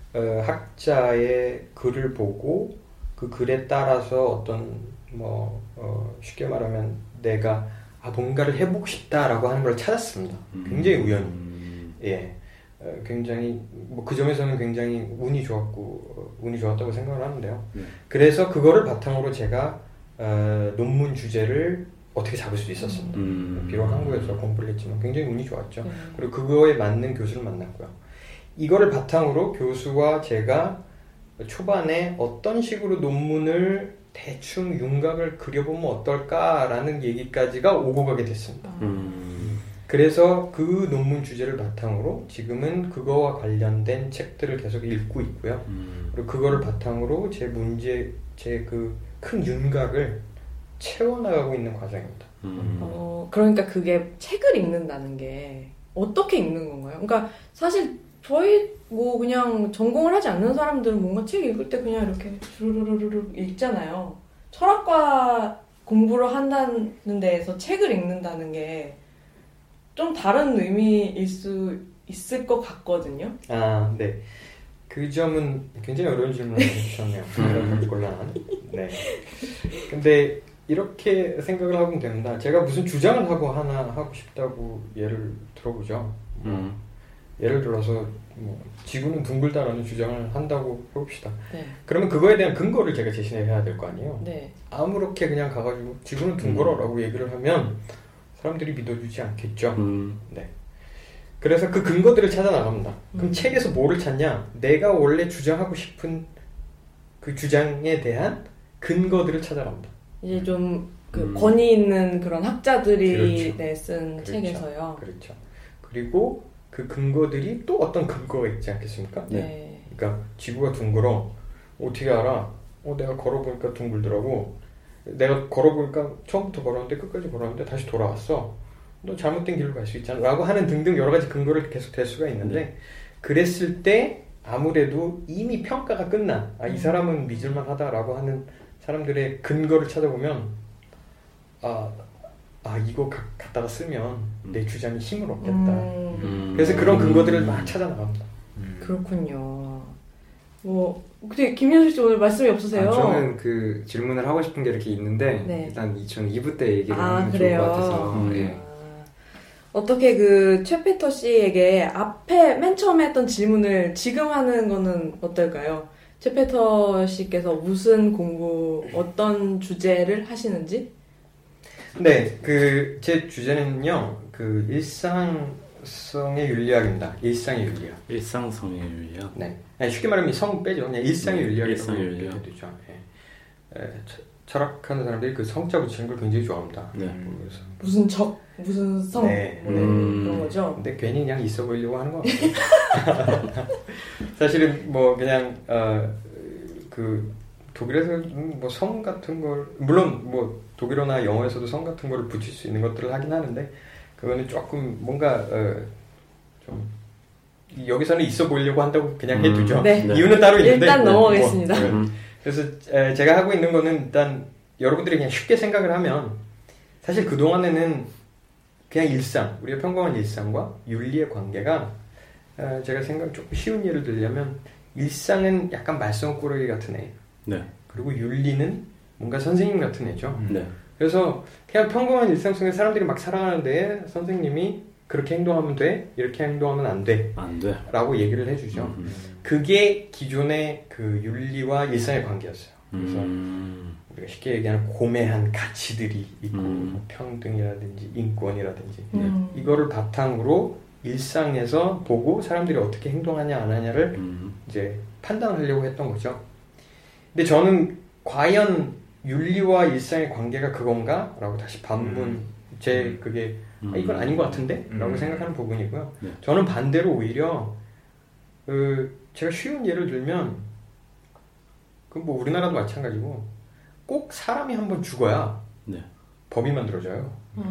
학자의 글을 보고 그 글에 따라서 어떤 뭐 쉽게 말하면 내가 뭔가를 해보고 싶다라고 하는 걸 찾았습니다. 굉장히 우연히. 예. 굉장히 뭐 그 점에서는 굉장히 운이 좋았다고 생각을 하는데요. 그래서 그거를 바탕으로 제가 논문 주제를 어떻게 잡을 수 있었습니다. 비록 한국에서 공부를 했지만 굉장히 운이 좋았죠. 그리고 그거에 맞는 교수를 만났고요. 이거를 바탕으로 교수와 제가 초반에 어떤 식으로 논문을 대충 윤곽을 그려보면 어떨까라는 얘기까지가 오고 가게 됐습니다. 그래서 그 논문 주제를 바탕으로 지금은 그거와 관련된 책들을 계속 읽고 있고요. 그리고 그거를 바탕으로 제 그 큰 윤곽을 채워나가고 있는 과정입니다. 그러니까 그게 책을 읽는다는 게 어떻게 읽는 건가요? 그러니까 사실 저희 뭐 그냥 전공을 하지 않는 사람들은 뭔가 책 읽을 때 그냥 이렇게 주르르르르 읽잖아요. 철학과 공부를 한다는 데에서 책을 읽는다는 게 좀 다른 의미일 수 있을 것 같거든요. 네. 그 점은 굉장히 어려운 질문을 해주셨네요. 곤란한. 네. 근데 이렇게 생각을 하면 됩니다. 제가 무슨 주장을 하고 싶다고 예를 들어보죠. 예를 들어서 뭐 지구는 둥글다라는 주장을 한다고 해봅시다. 네. 그러면 그거에 대한 근거를 제가 제시해야 될 거 아니에요. 네. 아무렇게 그냥 가가지고 지구는 둥글어라고 얘기를 하면 사람들이 믿어주지 않겠죠. 네. 그래서 그 근거들을 찾아 나갑니다. 그럼 책에서 뭐를 찾냐? 내가 원래 주장하고 싶은 그 주장에 대한 근거들을 찾아갑니다. 이제 좀 그 권위 있는 그런 학자들이 그렇죠. 쓴 그렇죠. 책에서요. 그렇죠. 그리고 그 근거들이 또 어떤 근거가 있지 않겠습니까? 네. 그러니까 지구가 둥글어. 어떻게 알아? 내가 걸어보니까 둥글더라고. 내가 걸어보니까 처음부터 걸었는데 끝까지 걸었는데 다시 돌아왔어. 너 잘못된 길로 갈 수 있잖아 라고 하는 등등 여러 가지 근거를 계속 댈 수가 있는데 그랬을 때 아무래도 이미 평가가 끝난 이 사람은 믿을만 하다라고 하는 사람들의 근거를 찾아보면 이거 갖다가 쓰면 내 주장이 힘을 얻겠다. 그래서 그런 근거들을 막 찾아 나갑니다. 그렇군요. 근데 김현수 씨 오늘 말씀이 없으세요? 저는 그 질문을 하고 싶은 게 이렇게 있는데 네. 일단 2부 때 얘기를 하면 그래요? 좋을 것 같아서. 네. 어떻게 그 최페터 씨에게 앞에 맨 처음에 했던 질문을 지금 하는 거는 어떨까요? 최페터 씨께서 무슨 공부, 어떤 주제를 하시는지? 네, 제 주제는요, 일상성의 윤리학입니다. 일상의 윤리학. 일상성의 윤리학? 네. 쉽게 말하면 성 빼죠. 그냥 일상의 윤리학이라고 얘기해도 되죠. 네. 철학하는 사람들이 그 성자 붙이는 걸 굉장히 좋아합니다. 네. 무슨 성, 네. 그런 거죠. 근데 괜히 그냥 있어 보이려고 하는 거 같아요. 사실은 그냥 독일에서 성 같은 걸 물론 독일어나 영어에서도 성 같은 거를 붙일 수 있는 것들을 하긴 하는데 그거는 조금 뭔가 좀 여기서는 있어 보이려고 한다고 그냥 해두죠. 네. 이유는 따로 있는데 일단 넘어가겠습니다. 그래서 제가 하고 있는 거는 일단 여러분들이 그냥 쉽게 생각을 하면 사실 그동안에는 그냥 우리가 평범한 일상과 윤리의 관계가 제가 조금 쉬운 예를 들자면 일상은 약간 말썽꾸러기 같은 애. 네. 그리고 윤리는 뭔가 선생님 같은 애죠. 네. 그래서 그냥 평범한 일상 속에 사람들이 막 살아가는데 선생님이 그렇게 행동하면 돼, 이렇게 행동하면 안 돼, 라고 얘기를 해주죠. 그게 기존의 그 윤리와 일상의 관계였어요. 그래서 우리가 쉽게 얘기하는 고매한 가치들이 있고 평등이라든지 인권이라든지 이거를 바탕으로 일상에서 보고 사람들이 어떻게 행동하냐 안 하냐를 이제 판단하려고 했던 거죠. 근데 저는 과연 윤리와 일상의 관계가 그건가? 라고 다시 그게 이건 아닌 것 같은데? 라고 생각하는 부분이고요. 네. 저는 반대로 오히려 제가 쉬운 예를 들면 우리나라도 마찬가지고 꼭 사람이 한번 죽어야 법이 만들어져요.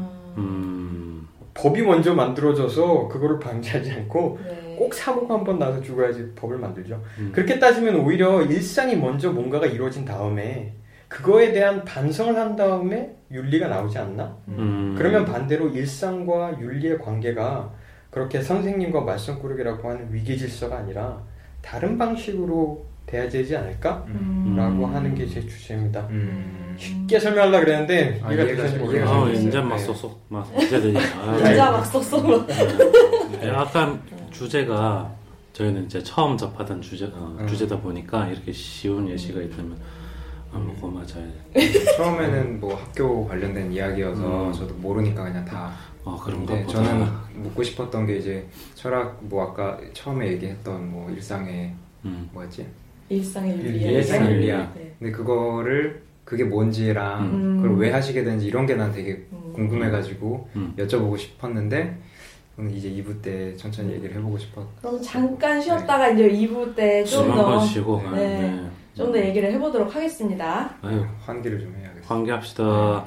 법이 먼저 만들어져서 그거를 방지하지 않고 꼭 사고가 한번 나서 죽어야지 법을 만들죠. 그렇게 따지면 오히려 일상이 먼저 뭔가가 이루어진 다음에 그거에 대한 반성을 한 다음에 윤리가 나오지 않나? 그러면 반대로 일상과 윤리의 관계가 그렇게 선생님과 말썽꾸러기라고 하는 위계질서가 아니라 다른 방식으로 돼야 되지 않을까? 라고 하는 게 제 주제입니다. 쉽게 설명하려고 그랬는데 이해가 되셨는지 모르겠어요. 이제 막 쏙쏙 이제 되니까. 진짜 막 쏙쏙. 약간 주제가 저희는 이제 처음 접하던 주제다 보니까 이렇게 쉬운 예시가 있다면 맞아요. 처음에는 학교 관련된 이야기여서 저도 모르니까 그냥 다 그런데 저는 묻고 싶었던 게 이제 철학 아까 처음에 얘기했던 일상의 뭐였지? 일상의 윤리학. 네. 근데 그게 뭔지랑 그걸 왜 하시게 되는지 이런 게 난 되게 궁금해가지고 여쭤보고 싶었는데 이제 2부 때 천천히 얘기를 해보고 싶었어요. 그럼 잠깐 쉬었다가 이제 2부 때 좀 더 쉬고 좀 더 얘기를 해보도록 하겠습니다. 환기를 좀 해야겠어요. 환기합시다.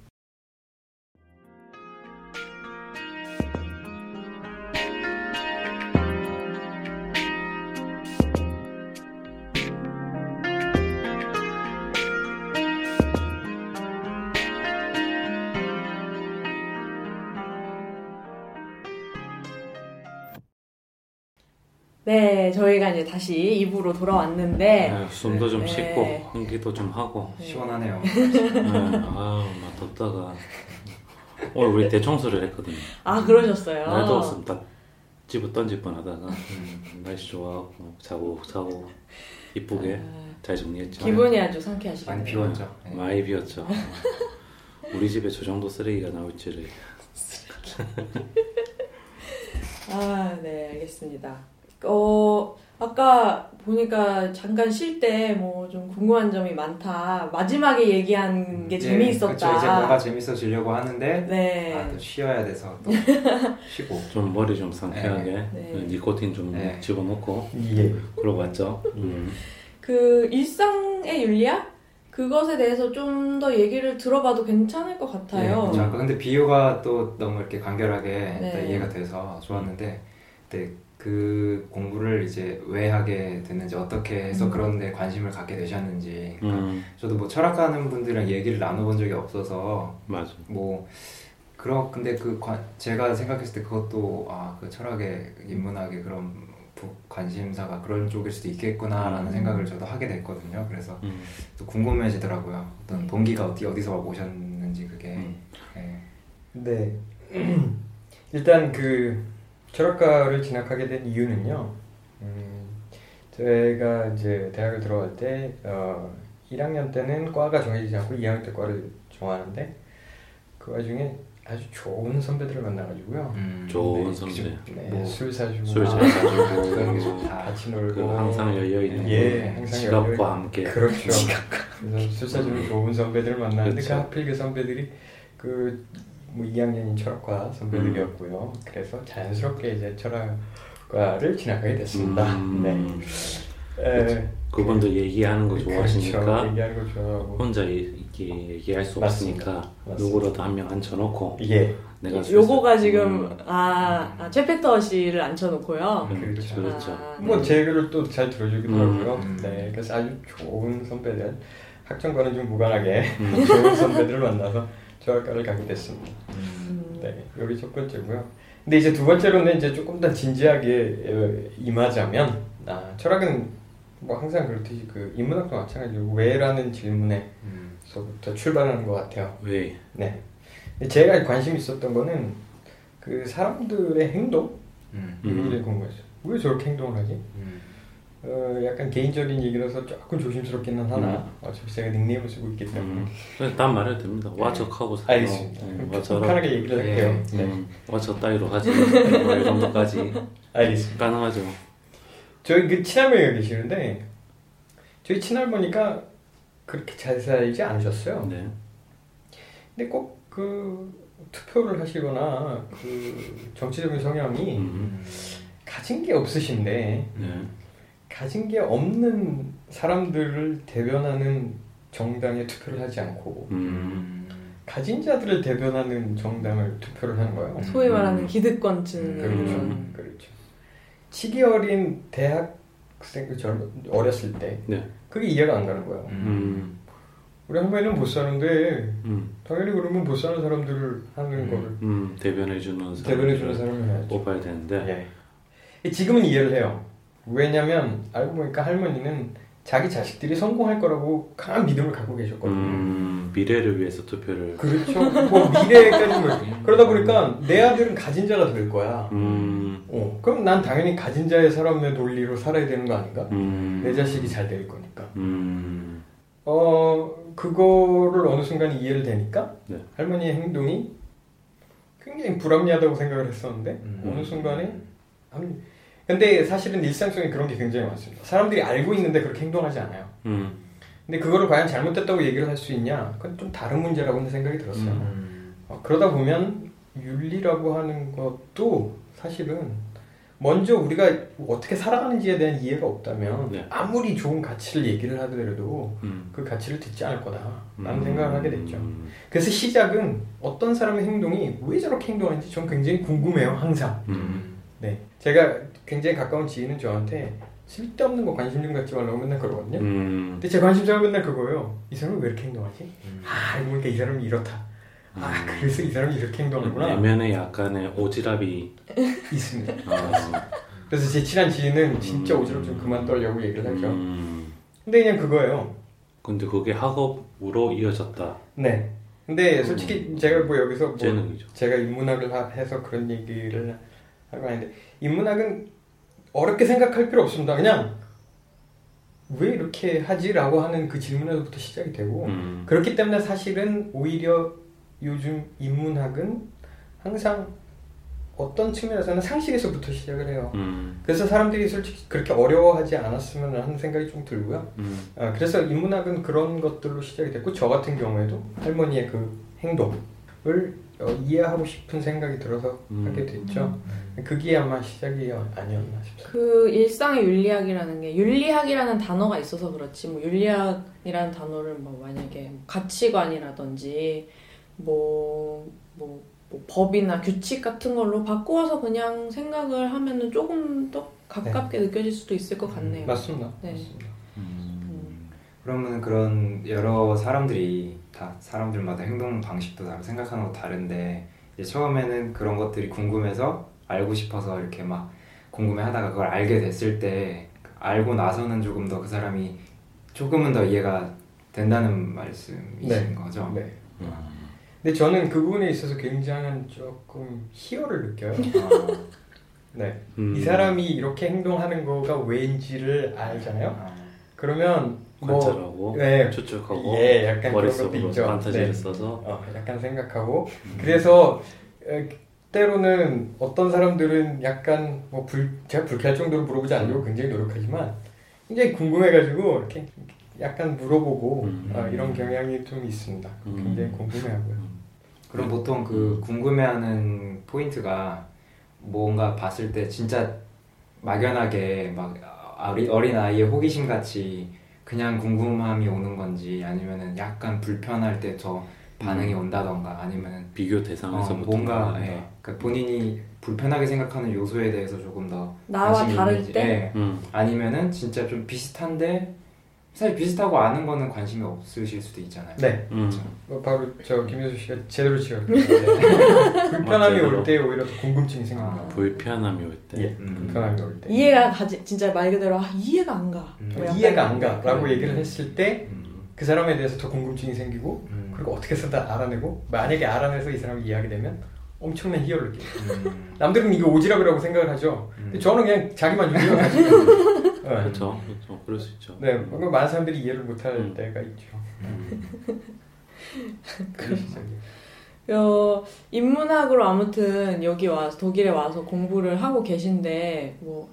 네, 저희가 이제 다시 2부로 돌아왔는데 숨도 좀 쉬고 환기도 좀 하고 시원하네요. 막 덥다가 오늘 우리 대청소를 했거든요. 그러셨어요? 날 더웠으면 다 집어 던질 뻔하다가 날씨 좋아하고 자고 이쁘게 잘 정리했죠. 기분이 아주 상쾌하시겠네요. 많이 비웠죠. 많이 비웠죠. 우리 집에 저 정도 쓰레기가 나올지를. 네, 알겠습니다. 아까 보니까 잠깐 쉴 때 좀 궁금한 점이 많다. 마지막에 얘기한 게 재미있었다. 그렇죠. 이제 뭔가 재밌어지려고 하는데 또 쉬어야 돼서 또 쉬고 좀 머리 좀 상쾌하게 니코틴 좀 집어넣고 그러고 왔죠. 그 일상의 윤리학? 그것에 대해서 좀 더 얘기를 들어봐도 괜찮을 것 같아요. 네, 근데 비유가 또 너무 이렇게 간결하게 이해가 돼서 좋았는데 그 공부를 이제 왜 하게 됐는지 어떻게 해서 그런 데 관심을 갖게 되셨는지 저도 철학하는 분들이랑 얘기를 나눠본 적이 없어서 맞아. 근데 제가 생각했을 때 그것도 그 철학의 인문학의 그런 관심사가 그런 쪽일 수도 있겠구나라는 생각을 저도 하게 됐거든요. 그래서 또 궁금해지더라고요. 어떤 동기가 어디서 오셨는지 그게. 네. 일단 그 철학과를 진학하게 된 이유는요. 제가 이제 대학을 들어갈 때 1학년 때는 과가 정해지지 않고 2학년 때 과를 정하는데 그 와중에 아주 좋은 선배들을 만나가지고요. 좋은 선배. 네, 술 사주고 그런 게 좋다. 같이 놀고 항상 열려있는 항상 지갑과 함께. 그렇죠. 그래서 술 사주는 좋은 선배들을 만나는데 그렇죠. 하필 그 선배들이 뭐 2학년인 철학과 선배들이었고요. 그래서 자연스럽게 이제 철학과를 진학하게 됐습니다. 네. 그분도 얘기하는 거 좋아하시니까 그렇죠. 얘기하는 거 좋아하고 혼자 이렇게 얘기할 수 맞습니다. 없으니까 누구라도 한 명 앉혀놓고 내가 요거가 지금 최페터 씨를 앉혀놓고요. 그렇죠. 뭐 제 글을 또 잘 들어주기도 하고요. 네, 그래서 아주 좋은 선배들 학점과는 좀 무관하게 좋은 선배들을 만나서 철학과를 가게 됐습니다. 네, 여기 첫 번째고요. 근데 이제 두 번째로는 이제 조금 더 진지하게 임하자면 철학은 뭐 항상 그렇듯이 그 인문학도 마찬가지로 왜라는 질문에서부터 출발하는 것 같아요. 왜? 네. 제가 관심 있었던 거는 그 사람들의 행동 이거에 궁금했어요. 왜 저렇게 행동을 하지? 약간 개인적인 얘기라서 조금 조심스럽기는 하나 어차피 제가 닉네임을 쓰고 있기 때문에 딴 말해도 됩니다. 와적하고 알겠습니다. 편하게 얘기를 할게요. 와적 따위로 하지 뭐 이 정도까지 알겠습니다. 가능하죠. 저희 그 친할머니가 계시는데 저희 친할머니가 그렇게 잘 살지 않으셨어요. 네. 근데 꼭 그 투표를 하시거나 그 정치적인 성향이 가진 게 없으신데 가진 게 없는 사람들을 대변하는 정당에 투표를 하지 않고 가진 자들을 대변하는 정당을 투표를 하는 거예요. 소위 말하는 기득권층. 그렇죠. 치기 어린 대학생 어렸을 때 그게 이해가 안 가는 거예요. 우리 할머니는 못 사는데 당연히 그러면 못 사는 사람들을 하는 거를 대변해주는 사람을 해야죠. 뽑아야 되는데 지금은 이해를 해요. 왜냐면 알고 보니까 할머니는 자기 자식들이 성공할 거라고 강한 믿음을 갖고 계셨거든요. 미래를 위해서 투표를. 그렇죠. 뭐 미래까지 그러다 보니까 내 아들은 가진 자가 될 거야. 그럼 난 당연히 가진 자의 사람의 논리로 살아야 되는 거 아닌가? 내 자식이 잘 될 거니까. 그거를 어느 순간 이해를 되니까 할머니의 행동이 굉장히 불합리하다고 생각을 했었는데 어느 순간에 근데 사실은 일상 속에 그런 게 굉장히 많습니다. 사람들이 알고 있는데 그렇게 행동하지 않아요. 근데 그거를 과연 잘못됐다고 얘기를 할 수 있냐? 그건 좀 다른 문제라고 생각이 들었어요. 그러다 보면 윤리라고 하는 것도 사실은 먼저 우리가 어떻게 살아가는지에 대한 이해가 없다면 아무리 좋은 가치를 얘기를 하더라도 그 가치를 듣지 않을 거다라는 생각을 하게 됐죠. 그래서 시작은 어떤 사람의 행동이 왜 저렇게 행동하는지 전 굉장히 궁금해요. 항상. 네, 제가 굉장히 가까운 지인은 저한테 쓸데없는 거 관심 좀 갖지 말라고 맨날 그러거든요. 근데 제 관심사가 맨날 그거예요. 이 사람은 왜 이렇게 행동하지? 알고 보니까 이 사람이 이렇다. 그래서 이 사람이 이렇게 행동하는구나. 내면에 약간의 오지랖이 있습니다. 그래서 제 친한 지인은 진짜 오지랖 좀 그만 떨려고 얘기를 하죠. 근데 그냥 그거예요. 근데 그게 학업으로 이어졌다. 네. 근데 솔직히 제가 뭐 여기서 뭐 재능이죠. 제가 인문학을 해서 그런 얘기를 하는 아닌데 인문학은 어렵게 생각할 필요 없습니다. 그냥 왜 이렇게 하지라고 하는 그 질문에서부터 시작이 되고 그렇기 때문에 사실은 오히려 요즘 인문학은 항상 어떤 측면에서는 상식에서부터 시작을 해요. 그래서 사람들이 솔직히 그렇게 어려워하지 않았으면 하는 생각이 좀 들고요. 그래서 인문학은 그런 것들로 시작이 됐고 저 같은 경우에도 할머니의 그 행동을 이해하고 싶은 생각이 들어서 하게 됐죠. 그게 아마 시작이 아니었나 싶습니다. 그 일상의 윤리학이라는 게 윤리학이라는 단어가 있어서 그렇지 뭐 윤리학이라는 단어를 뭐 만약에 가치관이라든지 뭐 법이나 규칙 같은 걸로 바꾸어서 그냥 생각을 하면은 조금 더 가깝게 느껴질 수도 있을 것 같네요. 맞습니다. 네. 맞습니다. 그러면 그런 여러 사람들이 다 사람들마다 행동 방식도 다르고 생각하는 것도 다른데 이제 처음에는 그런 것들이 궁금해서 알고 싶어서 이렇게 막 궁금해하다가 그걸 알게 됐을 때 알고 나서는 조금 더 그 사람이 조금은 더 이해가 된다는 말씀이신 네. 거죠? 네. 근데 저는 그 부분에 있어서 굉장한 조금 희열을 느껴요. 네. 이 사람이 이렇게 행동하는 거가 왜인지를 알잖아요. 그러면 관찰하고 네, 추측하고 예, 약간 머릿속으로 그런 것도 있죠. 판타지를 네. 써서 약간 생각하고 그래서 때로는 어떤 사람들은 약간 뭐 제가 불쾌할 정도로 물어보지 않으려고 굉장히 노력하지만 굉장히 궁금해가지고 이렇게 약간 물어보고 이런 경향이 좀 있습니다. 굉장히 궁금해하고요. 그럼 보통 그 궁금해하는 포인트가 뭔가 봤을 때 진짜 막연하게 막 어린 아이의 호기심 같이 그냥 궁금함이 오는 건지 아니면은 약간 불편할 때 더 반응이 온다던가 아니면은 비교 대상에서부터 뭔가 그러니까 본인이 불편하게 생각하는 요소에 대해서 조금 더 나와 다를 때 아니면은 진짜 좀 비슷한데 사실 비슷하고 아는 거는 관심이 없으실 수도 있잖아요. 네. 그렇죠? 바로 저 김효수 씨가 제대로 지었는데 불편함이 올 때 오히려 더 궁금증이 생깁니다. 불편함이 올 때. 예, 불편함이 올 때. 이해가 진짜 말 그대로 이해가 안 가. 이해가 안 가라고 얘기를 했을 때 그 사람에 대해서 더 궁금증이 생기고 그리고 어떻게 해서 다 알아내고 만약에 알아내서 이 사람이 이해하게 되면 엄청난 희열을 느껴요. 남들은 이게 오지랖이라고 생각을 하죠. 근데 저는 그냥 자기만 유리가 가지고 그렇죠. 그럴 수 있죠. 네, 뭔가 많은 사람들이 이해를 못할 때가 있죠. 인문학으로 아무튼 여기 와서 독일에 와서 공부를 하고 계신데 뭐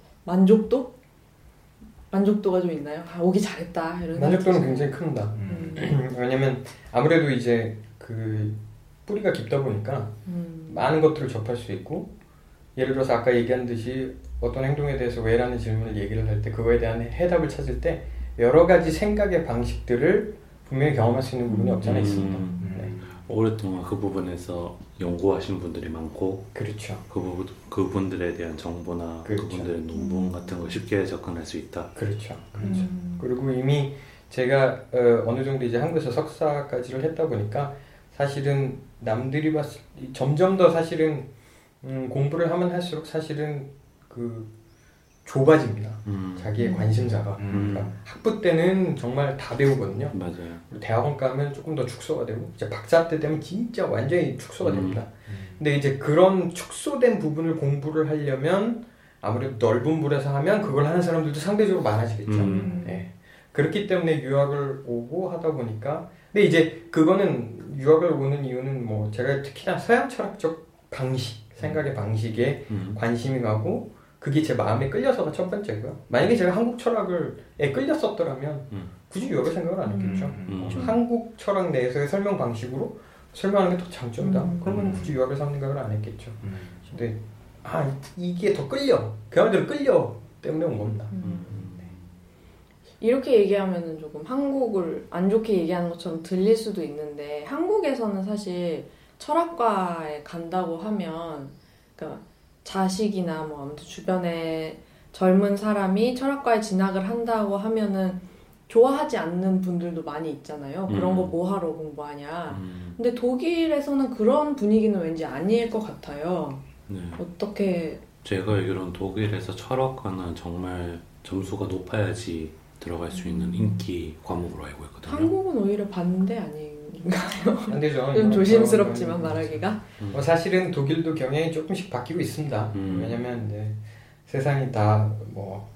만족도가 좀 있나요? 오기 잘했다 이런. 만족도는 굉장히 큽니다. 왜냐면 아무래도 이제 그 뿌리가 깊다 보니까 많은 것들을 접할 수 있고 예를 들어서 아까 얘기한 듯이 어떤 행동에 대해서 왜라는 질문을 얘기를 할 때 그거에 대한 해답을 찾을 때 여러 가지 생각의 방식들을 분명히 경험할 수 있는 부분이 없지 않아 있습니다. 네. 오랫동안 그 부분에서 연구하신 분들이 많고 그렇죠. 그분들에 대한 정보나 그렇죠. 그분들의 논문 같은 거 쉽게 접근할 수 있다. 그렇죠. 그리고 이미 제가 어느 정도 이제 한국에서 석사까지를 했다 보니까 사실은 남들이 봤을 때 점점 더 사실은 공부를 하면 할수록 사실은 그 좁아집니다. 자기의 관심사가. 그러니까 학부 때는 정말 다 배우거든요. 맞아요. 그리고 대학원 가면 조금 더 축소가 되고 이제 박사 때 되면 진짜 완전히 축소가 됩니다. 근데 이제 그런 축소된 부분을 공부를 하려면 아무래도 넓은 물에서 하면 그걸 하는 사람들도 상대적으로 많아지겠죠. 네. 그렇기 때문에 유학을 오고 하다 보니까 근데 이제 그거는 유학을 오는 이유는 뭐 제가 특히나 서양 철학적 방식, 생각의 방식에 관심이 가고 그게 제 마음에 끌려서가 첫 번째고요. 만약에 제가 한국 철학에 끌렸었더라면 굳이 유학을 생각을 안 했겠죠. 한국 철학 내에서의 설명 방식으로 설명하는 게 더 장점이다. 그러면 굳이 유학을 생각을 안 했겠죠. 근데 이게 더 끌려. 그야말로 끌려 때문에 온 겁니다. 이렇게 얘기하면은 조금 한국을 안 좋게 얘기하는 것처럼 들릴 수도 있는데 한국에서는 사실 철학과에 간다고 하면 그러니까 자식이나 뭐 아무튼 주변에 젊은 사람이 철학과에 진학을 한다고 하면은 좋아하지 않는 분들도 많이 있잖아요. 그런 거 뭐하러 공부하냐. 근데 독일에서는 그런 분위기는 왠지 아닐 것 같아요. 네. 어떻게? 제가 알기로는 독일에서 철학과는 정말 점수가 높아야지 들어갈 수 있는 인기 과목으로 알고 있거든요. 한국은 오히려 반대 아닌가요? 안 되죠. 좀 조심스럽지만 말하기가. 사실은 독일도 경향이 조금씩 바뀌고 있습니다. 왜냐면 세상이 다 뭐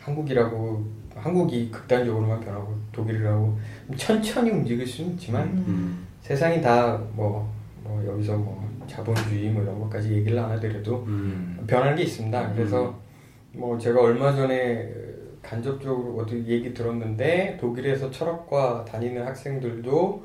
한국이 극단적으로만 변하고 독일이라고 천천히 움직일 수는 있지만 세상이 다 뭐 여기서 뭐 자본주의 뭐 이런 것까지 얘기를 안 하더라도 변하는 게 있습니다. 그래서 뭐 제가 얼마 전에 간접적으로 어디 얘기 들었는데 독일에서 철학과 다니는 학생들도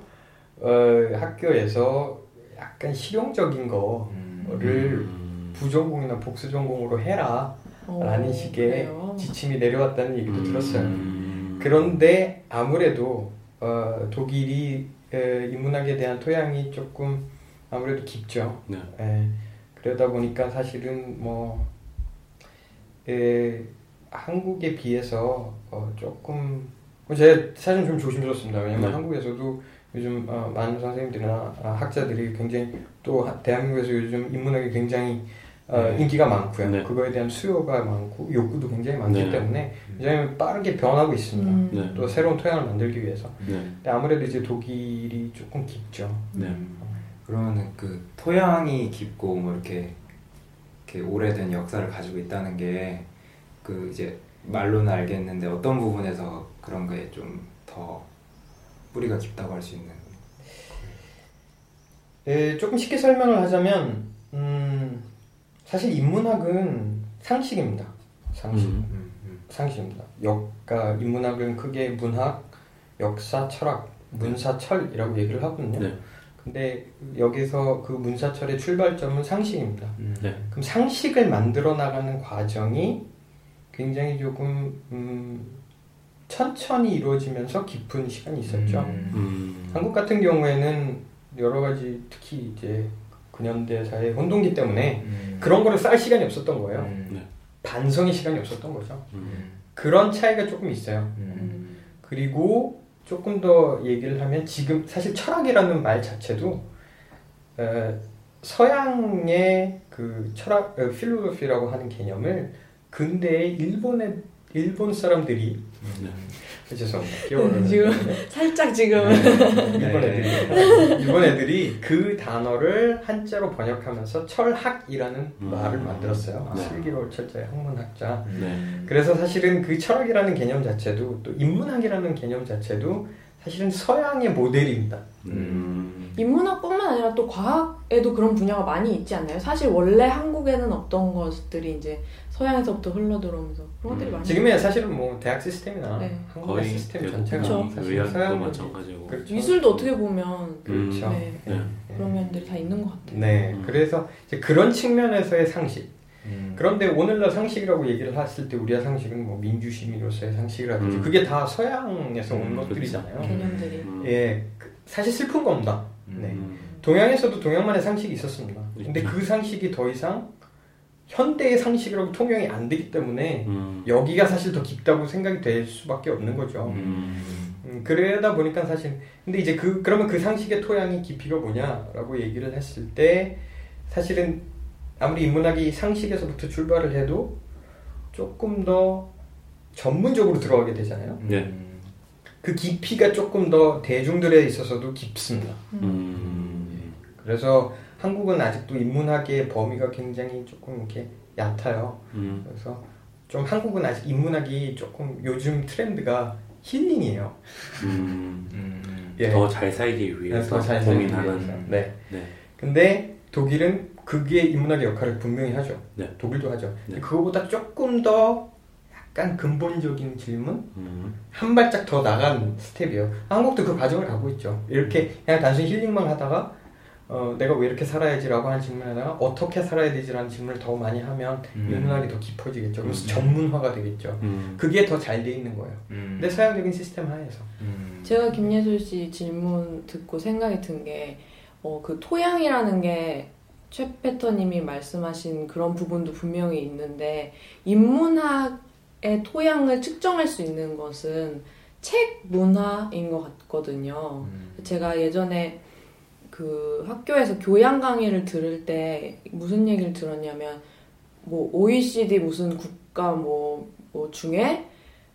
학교에서 약간 실용적인 거를 부전공이나 복수전공으로 해라 라는 식의 그래요? 지침이 내려왔다는 얘기도 들었어요. 그런데 아무래도 독일이 인문학에 대한 토양이 조금 아무래도 깊죠. 네. 그러다 보니까 사실은 뭐 한국에 비해서 조금 제가 사실 좀 조심스럽습니다. 왜냐면 한국에서도 요즘 많은 선생님들이나 학자들이 굉장히 또 대한민국에서 요즘 인문학이 굉장히 인기가 많고요. 네. 그거에 대한 수요가 많고 욕구도 굉장히 많기 네. 때문에 굉장히 빠르게 변하고 있습니다. 네. 또 새로운 토양을 만들기 위해서. 네. 근데 아무래도 이제 독일이 조금 깊죠. 네. 그러면 그 토양이 깊고 뭐 이렇게 오래된 역사를 가지고 있다는 게 그 이제 말로는 알겠는데 어떤 부분에서 그런 게 좀 더 뿌리가 깊다고 할 수 있는? 네, 조금 쉽게 설명을 하자면 사실 인문학은 상식입니다. 상식입니다. 그러니까 인문학은 크게 문학, 역사, 철학, 문사철이라고 얘기를 하거든요. 네. 근데 여기서 그 문사철의 출발점은 상식입니다. 네. 그럼 상식을 만들어 나가는 과정이 굉장히 조금 천천히 이루어지면서 깊은 시간이 있었죠. 한국 같은 경우에는 여러 가지 특히 이제 근현대 사회 혼동기 때문에 그런 거를 쌓을 시간이 없었던 거예요. 네. 반성의 시간이 없었던 거죠. 그런 차이가 조금 있어요. 그리고 조금 더 얘기를 하면 지금 사실 철학이라는 말 자체도 서양의 그 철학, 필로소피라고 하는 개념을 근대에 일본 사람들이 죄송합니다. 지금 살짝 지금 일본 애들이 그 단어를 한자로 번역하면서 철학이라는 말을 만들었어요. 슬기로울 철자의 학문학자. 그래서 사실은 그 철학이라는 개념 자체도 또 인문학이라는 개념 자체도 사실은 서양의 모델입니다. 인문학뿐만 아니라 또 과학에도 그런 분야가 많이 있지 않나요? 사실 원래 한국에는 없던 것들이 이제 서양에서부터 흘러들어오면서 그런 것들이 많이 지금의 사실은 뭐 대학 시스템이나 한국 시스템 전체가 의학도 마찬가지고 그렇죠. 미술도 어떻게 보면 그렇죠. 그런 면들이 다 있는 것 같아요. 네, 그래서 이제 그런 측면에서의 상식. 그런데 오늘날 상식이라고 얘기를 했을 때 우리의 상식은 뭐 민주시민으로서의 상식이라든지 그게 다 서양에서 온 것들이잖아요. 개념들이. 예, 사실 슬픈 겁니다. 네. 동양에서도 동양만의 상식이 있었습니다. 근데 그 상식이 더 이상 현대의 상식이라고 통용이 안 되기 때문에 여기가 사실 더 깊다고 생각이 될 수밖에 없는 거죠. 그러다 보니까 사실 근데 이제 그러면 그 상식의 토양이 깊이가 뭐냐라고 얘기를 했을 때 사실은 아무리 인문학이 상식에서부터 출발을 해도 조금 더 전문적으로 들어가게 되잖아요. 그 깊이가 조금 더 대중들에 있어서도 깊습니다. 그래서 한국은 아직도 인문학의 범위가 굉장히 조금 이렇게 얕아요. 그래서 좀 한국은 아직 인문학이 조금 요즘 트렌드가 힐링이에요. 예. 더 잘 살기 위해서 고민하는. 네. 근데 독일은 그게 인문학의 역할을 분명히 하죠. 독일도 하죠. 그거보다 조금 더 약간 근본적인 질문? 한 발짝 더 나간 스텝이에요. 한국도 그 과정을 가고 있죠. 이렇게 그냥 단순히 힐링만 하다가 내가 왜 이렇게 살아야지라고 하는 질문을 하다가 어떻게 살아야 되지라는 질문을 더 많이 하면 인문학이 더 깊어지겠죠. 그래서 전문화가 되겠죠. 그게 더 잘 돼 있는 거예요. 근데 서양적인 시스템 하에서. 제가 김예술 씨 질문 듣고 생각이 든 게 그 토양이라는 게 최 패터님이 말씀하신 그런 부분도 분명히 있는데 인문학의 토양을 측정할 수 있는 것은 책 문화인 것 같거든요. 제가 예전에 그 학교에서 교양 강의를 들을 때 무슨 얘기를 들었냐면 뭐 OECD 무슨 국가 뭐 중에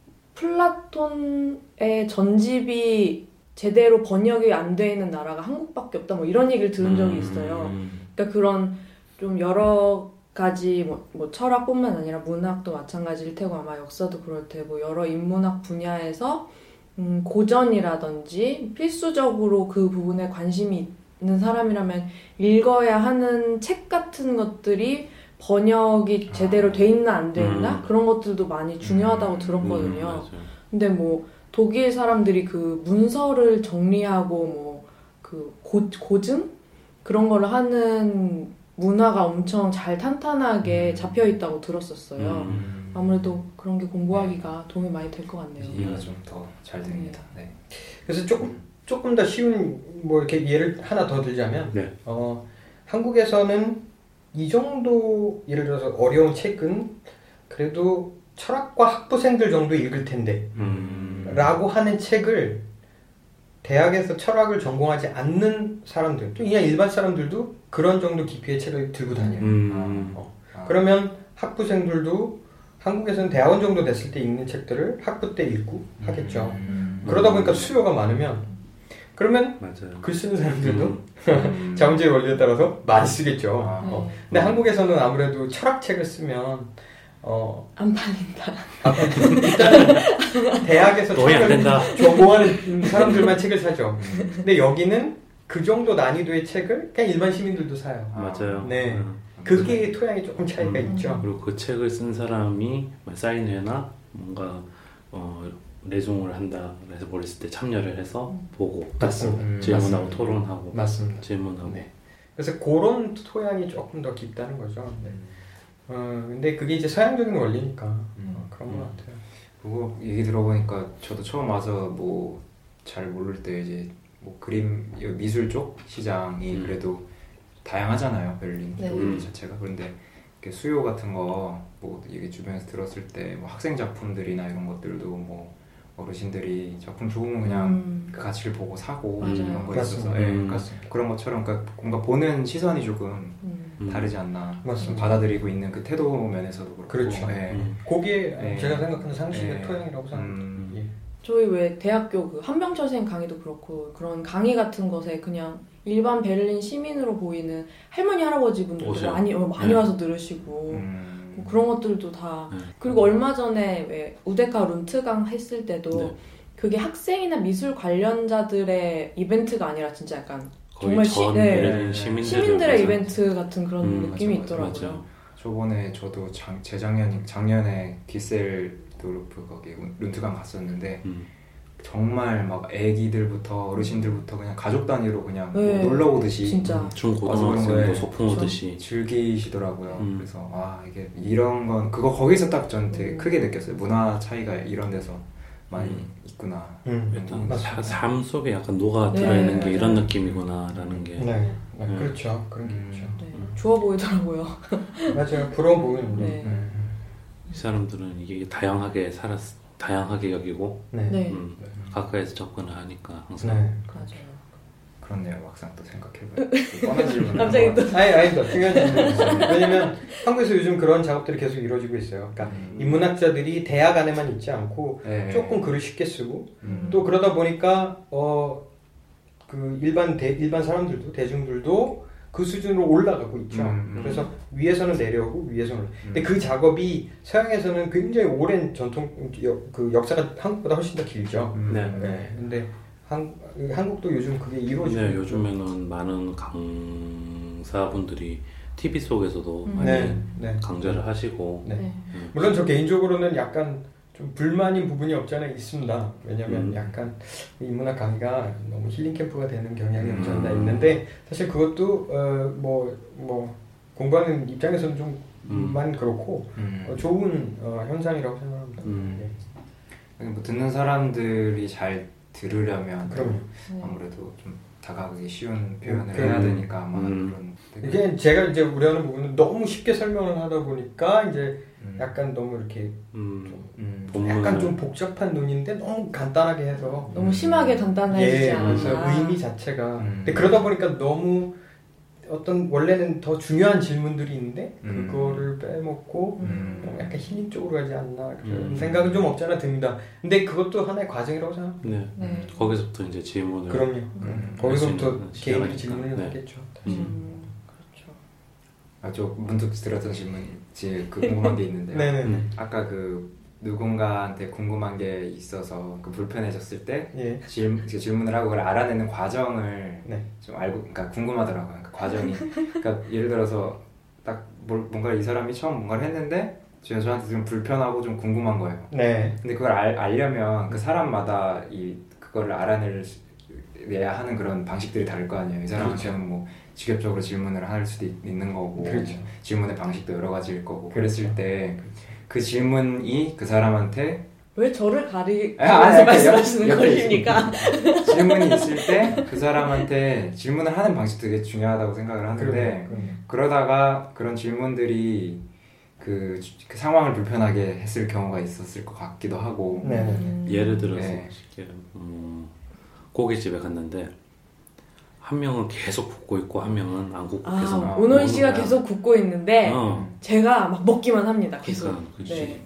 플라톤의 전집이 제대로 번역이 안 돼 있는 나라가 한국밖에 없다 뭐 이런 얘기를 들은 적이 있어요. 그러니까 그런 좀 여러 가지 뭐 철학뿐만 아니라 문학도 마찬가지일 테고 아마 역사도 그럴 테고 여러 인문학 분야에서 고전이라든지 필수적으로 그 부분에 관심이 있는 사람이라면 읽어야 하는 책 같은 것들이 번역이 제대로 돼 있나 안 돼 있나 그런 것들도 많이 중요하다고 들었거든요. 근데 뭐 독일 사람들이 그 문서를 정리하고 뭐 그 고증 그런 거를 하는 문화가 엄청 잘 탄탄하게 잡혀 있다고 들었었어요. 아무래도 그런 게 공부하기가 도움이 많이 될 것 같네요. 이해가 좀 더 잘 됩니다. 네. 그래서 조금 더 쉬운 뭐 이렇게 예를 하나 더 들자면 한국에서는 이 정도 예를 들어서 어려운 책은 그래도 철학과 학부생들 정도 읽을 텐데 라고 하는 책을 대학에서 철학을 전공하지 않는 사람들, 또 그냥 일반 사람들도 그런 정도 깊이의 책을 들고 다녀요. 그러면 학부생들도 한국에서는 대학원 정도 됐을 때 읽는 책들을 학부 때 읽고 하겠죠. 그러다 보니까 수요가 많으면 그러면 맞아요. 글 쓰는 사람들도 자본주의 원리에 따라서 많이 쓰겠죠. 근데 한국에서는 아무래도 철학책을 쓰면 안 팔린다. 일단은 대학에서 책을 전공하는 사람들만 책을 사죠. 근데 여기는 그 정도 난이도의 책을 그냥 일반 시민들도 사요. 맞아요. 네. 그게 토양이 조금 차이가 있죠. 그리고 그 책을 쓴 사람이 사인회나 뭔가 내종을 한다 그래서 버렸을 때 참여를 해서 보고 맞습니다. 질문하고 맞습니다. 토론하고 맞습니다. 질문하고 네. 그래서 그런 토양이 조금 더 깊다는 거죠. 네. 근데 그게 이제 서양적인 원리니까 그런 것 같아요. 그리고 얘기 들어보니까 저도 처음 와서 뭐 잘 모를 때 이제 뭐 그림 미술 쪽 시장이 그래도 다양하잖아요. 베를린 자체가. 그런데 수요 같은 거 뭐 얘기 주변에서 들었을 때 뭐 학생 작품들이나 이런 것들도 뭐 어르신들이 작품 좋으면 그냥 그 가치를 보고 사고 이런 거 있어서 그런 것처럼 그러니까 뭔가 보는 시선이 조금 다르지 않나. 맞습니다. 받아들이고 있는 그 태도 면에서도 그렇고. 그렇죠. 그게 제가 생각하는 상식의 토양이라고 음. 생각합니다. 예. 저희 왜 대학교 그 한병철생 강의도 그렇고 그런 강의 같은 것에 그냥 일반 베를린 시민으로 보이는 할머니 할아버지 분들도 많이 와서 들으시고 뭐 그런 것들도 다 그리고 얼마 전에 왜 우데카 룬트강 했을 때도 그게 학생이나 미술 관련자들의 이벤트가 아니라 진짜 약간 정말 시민들의 이벤트 같은 그런 느낌이 있더라고요. 맞아. 저번에 저도 작년에 디셀도르프 거기 룬트강 갔었는데 정말 막 애기들부터 어르신들부터 그냥 가족 단위로 그냥 놀러 오듯이 진짜 중고등학생도 소풍 오듯이 즐기시더라고요. 그래서 이게 이런 건 거기서 딱 저한테 크게 느꼈어요. 문화 차이가 이런 데서 많이 있구나. 삶 속에 약간 녹아 들어있는 게 이런 느낌이구나라는 게. 그렇죠. 그런 게 있죠. 좋아 보이더라고요. 맞아요. 부러워 보이는데. 이 사람들은 이게 다양하게 여기고 가까이서 접근을 하니까 항상. 맞아요. 그렇네요. 막상 또 생각해보면 뻔한 질문. 갑자기 또 아니다. 중요한 질문이었어요. 왜냐면 한국에서 요즘 그런 작업들이 계속 이루어지고 있어요. 그러니까 인문학자들이 대학 안에만 있지 않고 조금 글을 쉽게 쓰고 또 그러다 보니까 그 일반 사람들도 대중들도 그 수준으로 올라가고 있죠. 그래서 위에서는 내려오고 위에서는 근데 그 작업이 서양에서는 굉장히 오랜 전통 그 역사가 한국보다 훨씬 더 길죠. 근데 한국도 요즘 그게 이루어지고 있죠. 요즘에는 많은 강사분들이 TV 속에서도 많이 강좌를 하시고 물론 저 개인적으로는 약간 좀 불만인 부분이 없지 않아 있습니다. 왜냐면 약간 인문학 강의가 너무 힐링 캠프가 되는 경향이 없지 않나 있는데 사실 그것도 뭐 공부하는 입장에서는 좀만 그렇고 좋은 현상이라고 생각합니다. 뭐 듣는 사람들이 잘 들으려면 아무래도 좀 다가가기 쉬운 표현을 해야 되니까 아마 그런 이게 제가 이제 우려하는 부분은 너무 쉽게 설명을 하다 보니까 이제 약간 너무 이렇게 약간 좀 복잡한 논인데 너무 간단하게 해서 너무 심하게 간단해지지 않아서 의미 자체가 근데 그러다 보니까 너무 어떤 원래는 더 중요한 질문들이 있는데 그거를 빼먹고 약간 힐링 쪽으로 가지 않나 그런 생각은 좀 없지 않아 듭니다. 근데 그것도 하나의 과정이라고 생각합니다. 거기서부터 이제 질문을 그럼요. 거기서부터 개인들이 질문을 하겠죠. 저 문득 들었던 질문이 궁금한 게 있는데요. 아까 누군가한테 궁금한 게 있어서 불편해졌을 때 질문을 하고 그걸 알아내는 과정을 좀 알고, 그러니까 궁금하더라고요. 그 과정이. 그러니까 예를 들어서 딱 뭔가 이 사람이 처음 뭔가를 했는데 저한테 좀 불편하고 좀 궁금한 거예요. 근데 그걸 알려면 그 사람마다 그거를 알아내야 하는 그런 방식들이 다를 거 아니에요. 이 사람한테는 뭐 직접적으로 질문을 할 수도 있는 거고 질문의 방식도 여러 가지일 거고 그랬을 때 그 질문이 그 사람한테 왜 저를 가리면서 말씀하시는 것입니까? 질문이 있을 때 그 사람한테 질문을 하는 방식도 되게 중요하다고 생각을 하는데 그러다가 그런 질문들이 그 상황을 불편하게 했을 경우가 있었을 것 같기도 하고 예를 들어서 고깃집에 갔는데 한 명은 계속 굽고 있고 한 명은 안 굽고 계속 은원 씨가 계속 굽고 있는데 제가 막 먹기만 합니다. 계속. 그렇지. 네.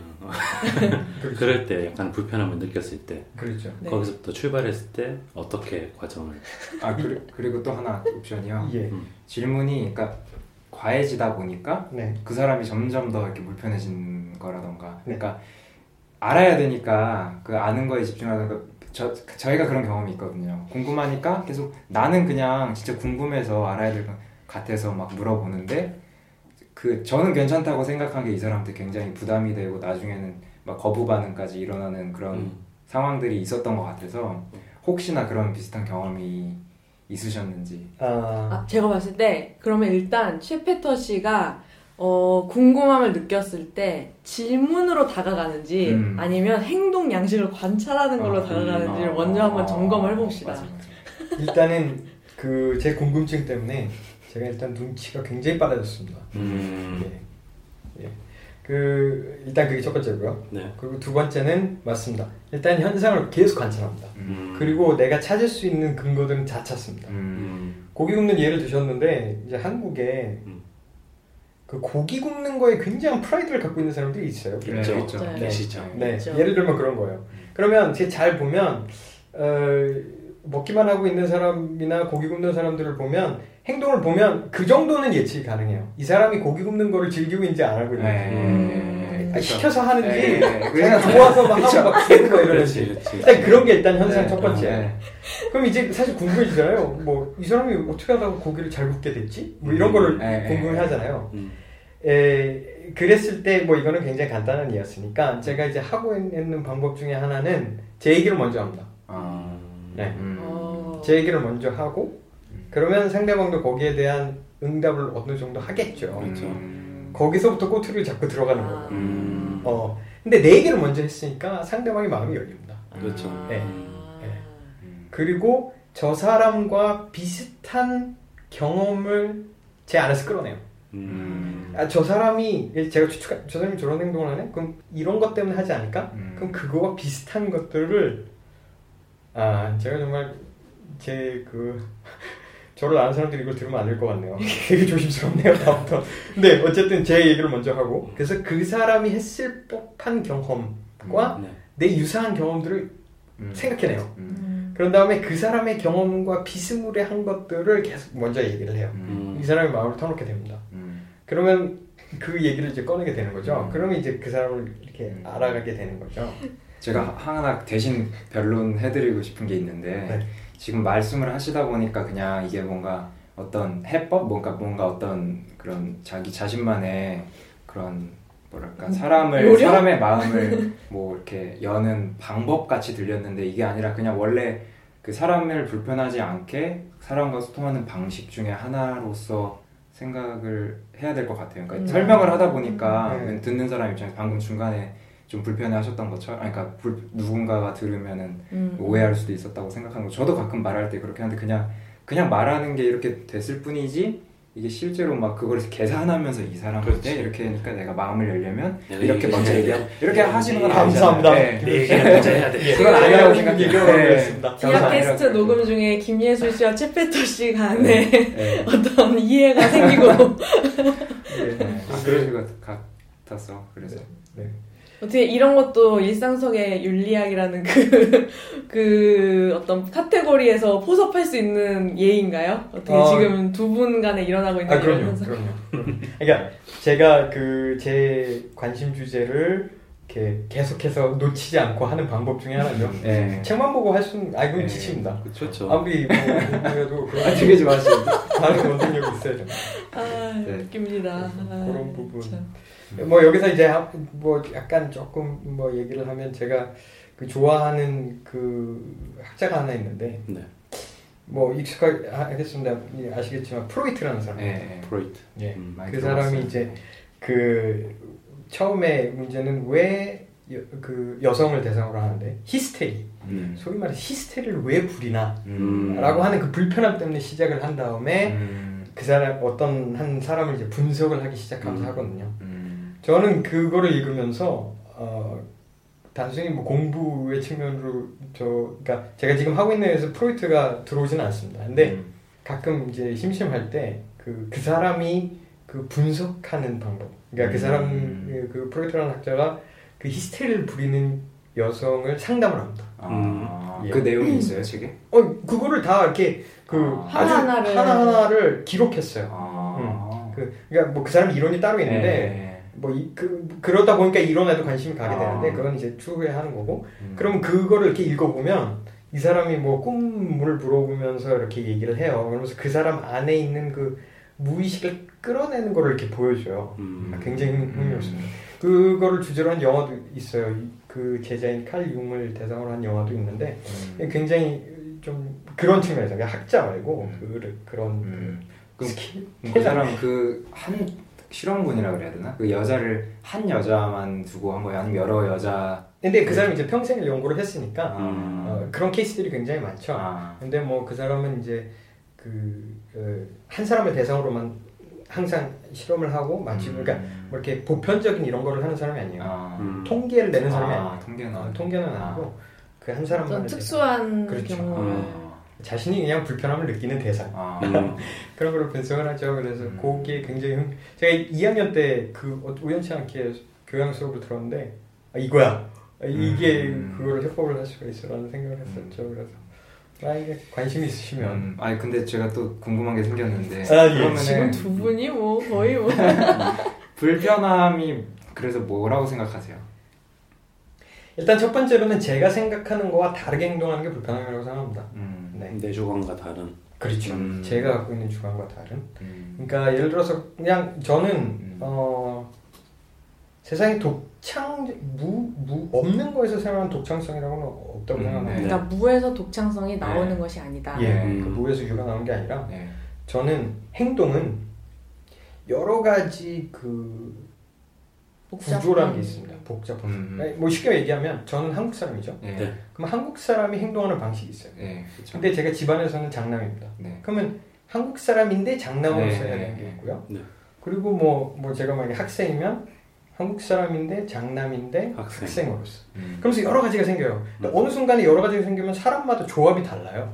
그럴 때 약간 불편함을 느꼈을 때 그렇죠. 네. 거기서부터 출발했을 때 어떻게 과정을 그리고 또 하나 옵션이요. 예. 질문이 그러니까 과해지다 보니까 네. 그 사람이 점점 더 이렇게 불편해진 거라던가 그러니까 알아야 되니까 그 아는 거에 집중하다가 저희가 그런 경험이 있거든요. 궁금하니까 계속 나는 그냥 진짜 궁금해서 알아야 될 것 같아서 막 물어보는데 저는 괜찮다고 생각한 게 이 사람한테 굉장히 부담이 되고 나중에는 막 거부 반응까지 일어나는 그런 상황들이 있었던 것 같아서 혹시나 그런 비슷한 경험이 있으셨는지. 제가 봤을 때 그러면 일단 최페터 씨가 궁금함을 느꼈을 때 질문으로 다가가는지 아니면 행동 양식을 관찰하는 걸로 다가가는지를 먼저 한번 점검을 해봅시다. 일단은 제 궁금증 때문에 제가 일단 눈치가 굉장히 빨라졌습니다. 예. 일단 그게 첫 번째고요. 네. 그리고 두 번째는 맞습니다. 일단 현상을 계속 관찰합니다. 그리고 내가 찾을 수 있는 근거들은 다 찾습니다. 고기 굽는 예를 드셨는데 이제 한국에 그 고기 굽는 거에 굉장한 프라이드를 갖고 있는 사람들이 있어요. 그렇죠. 네. 예를 들면 그런 거예요. 그러면 잘 보면 먹기만 하고 있는 사람이나 고기 굽는 사람들을 보면 행동을 보면 그 정도는 예측이 가능해요. 이 사람이 고기 굽는 거를 즐기고 있는지 안 하고 있는지 시켜서 하는지 자기가 좋아서 막 하고 막 세고 막 이러는지 그런 게 일단 현상 첫 번째. 그럼 이제 사실 궁금해지잖아요. 뭐 이 사람이 어떻게 하다가 고기를 잘 굽게 됐지? 뭐 이런 거를 궁금해하잖아요. 그랬을 때 뭐 이거는 굉장히 간단한 이야기였으니까 제가 이제 하고 있는 방법 중에 하나는 제 얘기를 먼저 합니다. 제 얘기를 먼저 하고 그러면 상대방도 거기에 대한 응답을 어느 정도 하겠죠. 거기서부터 꼬투리를 잡고 들어가는 거고. 근데 내 얘기를 먼저 했으니까 상대방의 마음이 열립니다. 그렇죠. 네. 그리고 저 사람과 비슷한 경험을 제 안에서 끌어내요. 저 사람이 제가 추측한 저 사람이 저런 행동을 하네? 그럼 이런 것 때문에 하지 않을까? 그럼 그거와 비슷한 것들을 제가 정말 저를 아는 사람들이 이걸 들으면 안 될 것 같네요. 되게 조심스럽네요, 다음부터. 근데 어쨌든 제 얘기를 먼저 하고, 그래서 그 사람이 했을 법한 경험과 내 유사한 경험들을 생각해내요. 그런 다음에 그 사람의 경험과 비스무리한 것들을 계속 먼저 얘기를 해요. 이 사람의 마음을 터놓게 됩니다. 그러면 그 얘기를 이제 꺼내게 되는 거죠. 그러면 이제 그 사람을 이렇게 알아가게 되는 거죠. 제가 하나 대신 변론해드리고 싶은 게 있는데 지금 말씀을 하시다 보니까 그냥 이게 뭔가 어떤 해법, 뭔가 어떤 그런 자기 자신만의 그런 뭐랄까 사람의 마음을 뭐 이렇게 여는 방법 같이 들렸는데 이게 아니라 그냥 원래 그 사람을 불편하지 않게 사람과 소통하는 방식 중에 하나로서 생각을 해야 될 것 같아요. 그러니까 설명을 하다 보니까 듣는 사람 입장에서 방금 중간에 좀 불편해하셨던 것처럼, 그러니까 누군가가 들으면은 오해할 수도 있었다고 생각하는 거. 저도 가끔 말할 때 그렇게 하는데 그냥 말하는 게 이렇게 됐을 뿐이지 이게 실제로 막 그걸 계산하면서 이 사람한테 이렇게 하니까 내가 마음을 열려면 이렇게 먼저 얘기하고 이렇게 하시는 건 감사합니다. 먼저 해야 돼. 그건 아니라고 생각해요. 디아 캐스트 녹음 중에 김예술 씨와 최페터 씨 간에 어떤 이해가 생기고 그러실 것 같았어. 그래서 어떻게 이런 것도 일상 속의 윤리학이라는 그 어떤 카테고리에서 포섭할 수 있는 예인가요? 어떻게 지금 두 분 간에 일어나고 있는 이런 현상? 그럼요. 그러니까 제가 제 관심 주제를 이렇게 계속해서 놓치지 않고 하는 방법 중에 하나죠. 책만 보고 할 수는 그건 지칩니다. 그렇죠. 아무리 그래도 죽이지 마시고 다른 원동력이 있어야죠. 웃깁니다. 그런 부분. 뭐 여기서 이제 뭐 약간 조금 뭐 얘기를 하면 제가 좋아하는 학자가 하나 있는데 뭐 익숙하게 하겠습니다. 아시겠지만 프로이트라는 사람. 프로이트. 그 사람이 이제 처음에 문제는 왜 여성을 대상으로 하는데 히스테리, 소위 말해 히스테리를 왜 부리나 라고 하는 그 불편함 때문에 시작을 한 다음에 그 사람 어떤 한 사람을 이제 분석을 하기 시작하면서 하거든요. 저는 그거를 읽으면서 단순히 뭐 공부의 측면으로 그러니까 제가 지금 하고 있는 데서 프로이트가 들어오지는 않습니다. 근데 가끔 이제 심심할 때 그 사람이 그 분석하는 방법, 그러니까 그 사람 그 프로이트라는 학자가 그 히스테리를 부리는 여성을 상담을 합니다. 예. 그 내용이 있어요, 책에? 그거를 다 이렇게 그 하나하나를 기록했어요. 그러니까 뭐 그 사람 이론이 따로 있는데 그러다 보니까 이론에도 관심이 가게 되는데 그건 이제 추후에 하는 거고. 그러면 그거를 이렇게 읽어보면 이 사람이 뭐 꿈을 물어보면서 이렇게 얘기를 해요. 그러면서 그 사람 안에 있는 그 무의식을 끌어내는 거를 이렇게 보여줘요. 굉장히 흥미롭습니다. 그거를 주제로 한 영화도 있어요. 그 제자인 칼 융을 대상으로 한 영화도 있는데 굉장히 좀 그런 측면에서 그냥 학자 말고 그런 스킬. 그 사람 그 한 실험군이라 그래야 되나? 그 여자를 한 여자만 두고 한 거예요? 아니면 여러 여자? 근데 그 사람이 이제 평생을 연구를 했으니까 그런 케이스들이 굉장히 많죠. 근데 뭐 그 사람은 이제 한 사람을 대상으로만 항상 실험을 하고 마치 그러니까 뭐 이렇게 보편적인 이런 거를 하는 사람이 아니에요. 통계를 내는 사람이 아니에요. 통계는 아니고 그 한 사람만 특수한 그렇죠. 경우를 자신이 그냥 불편함을 느끼는 대상 그런 걸 분석을 하죠. 그래서 그게 굉장히 제가 2학년 때 그 우연치 않게 교양 수업을 들었는데 이거야 이게 그거를 해법을 할 수가 있어라는 생각을 했었죠. 그래서 만약에 관심 있으시면 아니 근데 제가 또 궁금한 게 생겼는데 그러면은 지금 두 분이 뭐 거의 뭐 불편함이 그래서 뭐라고 생각하세요? 일단 첫 번째로는 제가 생각하는 거와 다르게 행동하는 게 불편함이라고 생각합니다. 네. 내 주관과 다른. 그렇죠. 제가 갖고 있는 주관과 다른. 그러니까 예를 들어서 그냥 저는 세상에 없는 거에서 생각하는 독창성이라고는 없다고 생각합니다. 그러니까 무에서 독창성이 나오는 것이 아니다. 그 무에서 유가 나오는 게 아니라 저는 행동은 여러 가지 그 구조라는 게 있습니다. 복잡한. 뭐 쉽게 얘기하면 저는 한국 사람이죠. 그럼 한국 사람이 행동하는 방식이 있어요. 근데 제가 집안에서는 장남입니다. 그러면 한국 사람인데 장남으로서 해야 되는 게 있고요. 그리고 뭐 제가 만약에 학생이면 한국 사람인데 장남인데 학생으로서. 그러면서 여러 가지가 생겨요. 어느 순간에 여러 가지가 생기면 사람마다 조합이 달라요.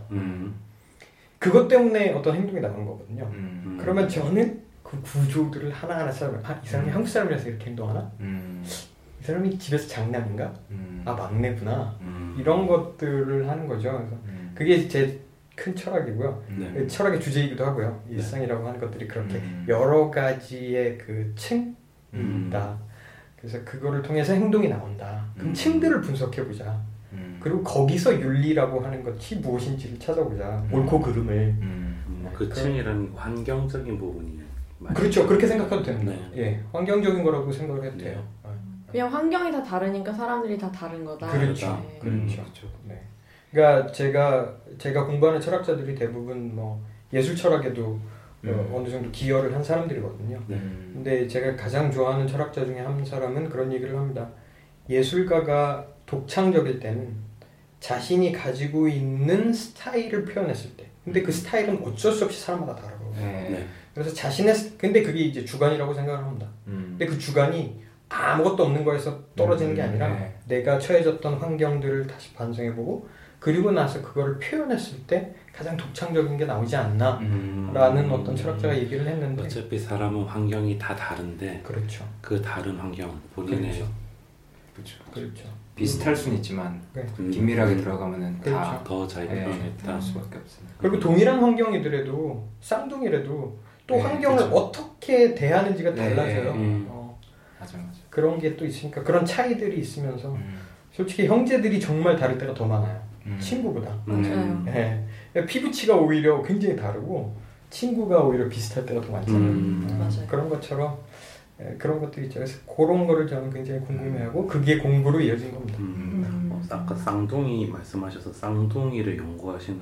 그것 때문에 어떤 행동이 나오는 거거든요. 그러면 저는 그 구조들을 하나하나 찾아봐요. 이 사람이 한국 사람이라서 이렇게 행동하나? 이 사람이 집에서 장남인가? 막내구나. 이런 것들을 하는 거죠. 그래서 그게 제 큰 철학이고요. 철학의 주제이기도 하고요. 일상이라고 하는 것들이 그렇게 여러 가지의 그 층이다. 그래서 그거를 통해서 행동이 나온다. 그럼 층들을 분석해보자. 그리고 거기서 윤리라고 하는 것이 무엇인지를 찾아보자. 옳고 그름을. 그 층이라는 환경적인 부분이 그렇죠. 그렇게 생각해도 됩니다. 환경적인 거라고 생각을 해도 돼요. 그냥 환경이 다 다르니까 사람들이 다 다른 거다. 그렇죠. 그렇죠. 그러니까 제가 공부하는 철학자들이 대부분 뭐 예술 철학에도 어느 정도 기여를 한 사람들이거든요. 근데 제가 가장 좋아하는 철학자 중에 한 사람은 그런 얘기를 합니다. 예술가가 독창적일 때는 자신이 가지고 있는 스타일을 표현했을 때, 근데 그 스타일은 어쩔 수 없이 사람마다 다르고, 그래서 근데 그게 이제 주관이라고 생각을 합니다. 근데 그 주관이 아무것도 없는 거에서 떨어지는 게 아니라 내가 처해졌던 환경들을 다시 반성해보고 그리고 나서 그거를 표현했을 때 가장 독창적인 게 나오지 않나 라는 어떤 철학자가 얘기를 했는데 어차피 사람은 환경이 다 다른데 그렇죠. 그 다른 환경 본인의 그렇죠. 비슷할 수는 있지만 긴밀하게 들어가면은 다 더 자유롭게 수밖에 없습니다. 그리고 동일한 환경이더라도 쌍둥이라도 또 환경을 어떻게 대하는지가 달라져요. 맞아. 그런 게 또 있으니까 그런 차이들이 있으면서 솔직히 형제들이 정말 다를 때가 더 많아요. 친구보다. 맞아요. 피부치가 오히려 굉장히 다르고 친구가 오히려 비슷할 때가 더 많잖아요. 맞아요. 그런 것처럼 그런 것들이 있죠. 그래서 그런 거를 저는 굉장히 궁금해하고 그게 공부로 이어진 겁니다. 아까 쌍둥이 말씀하셔서 쌍둥이를 연구하시는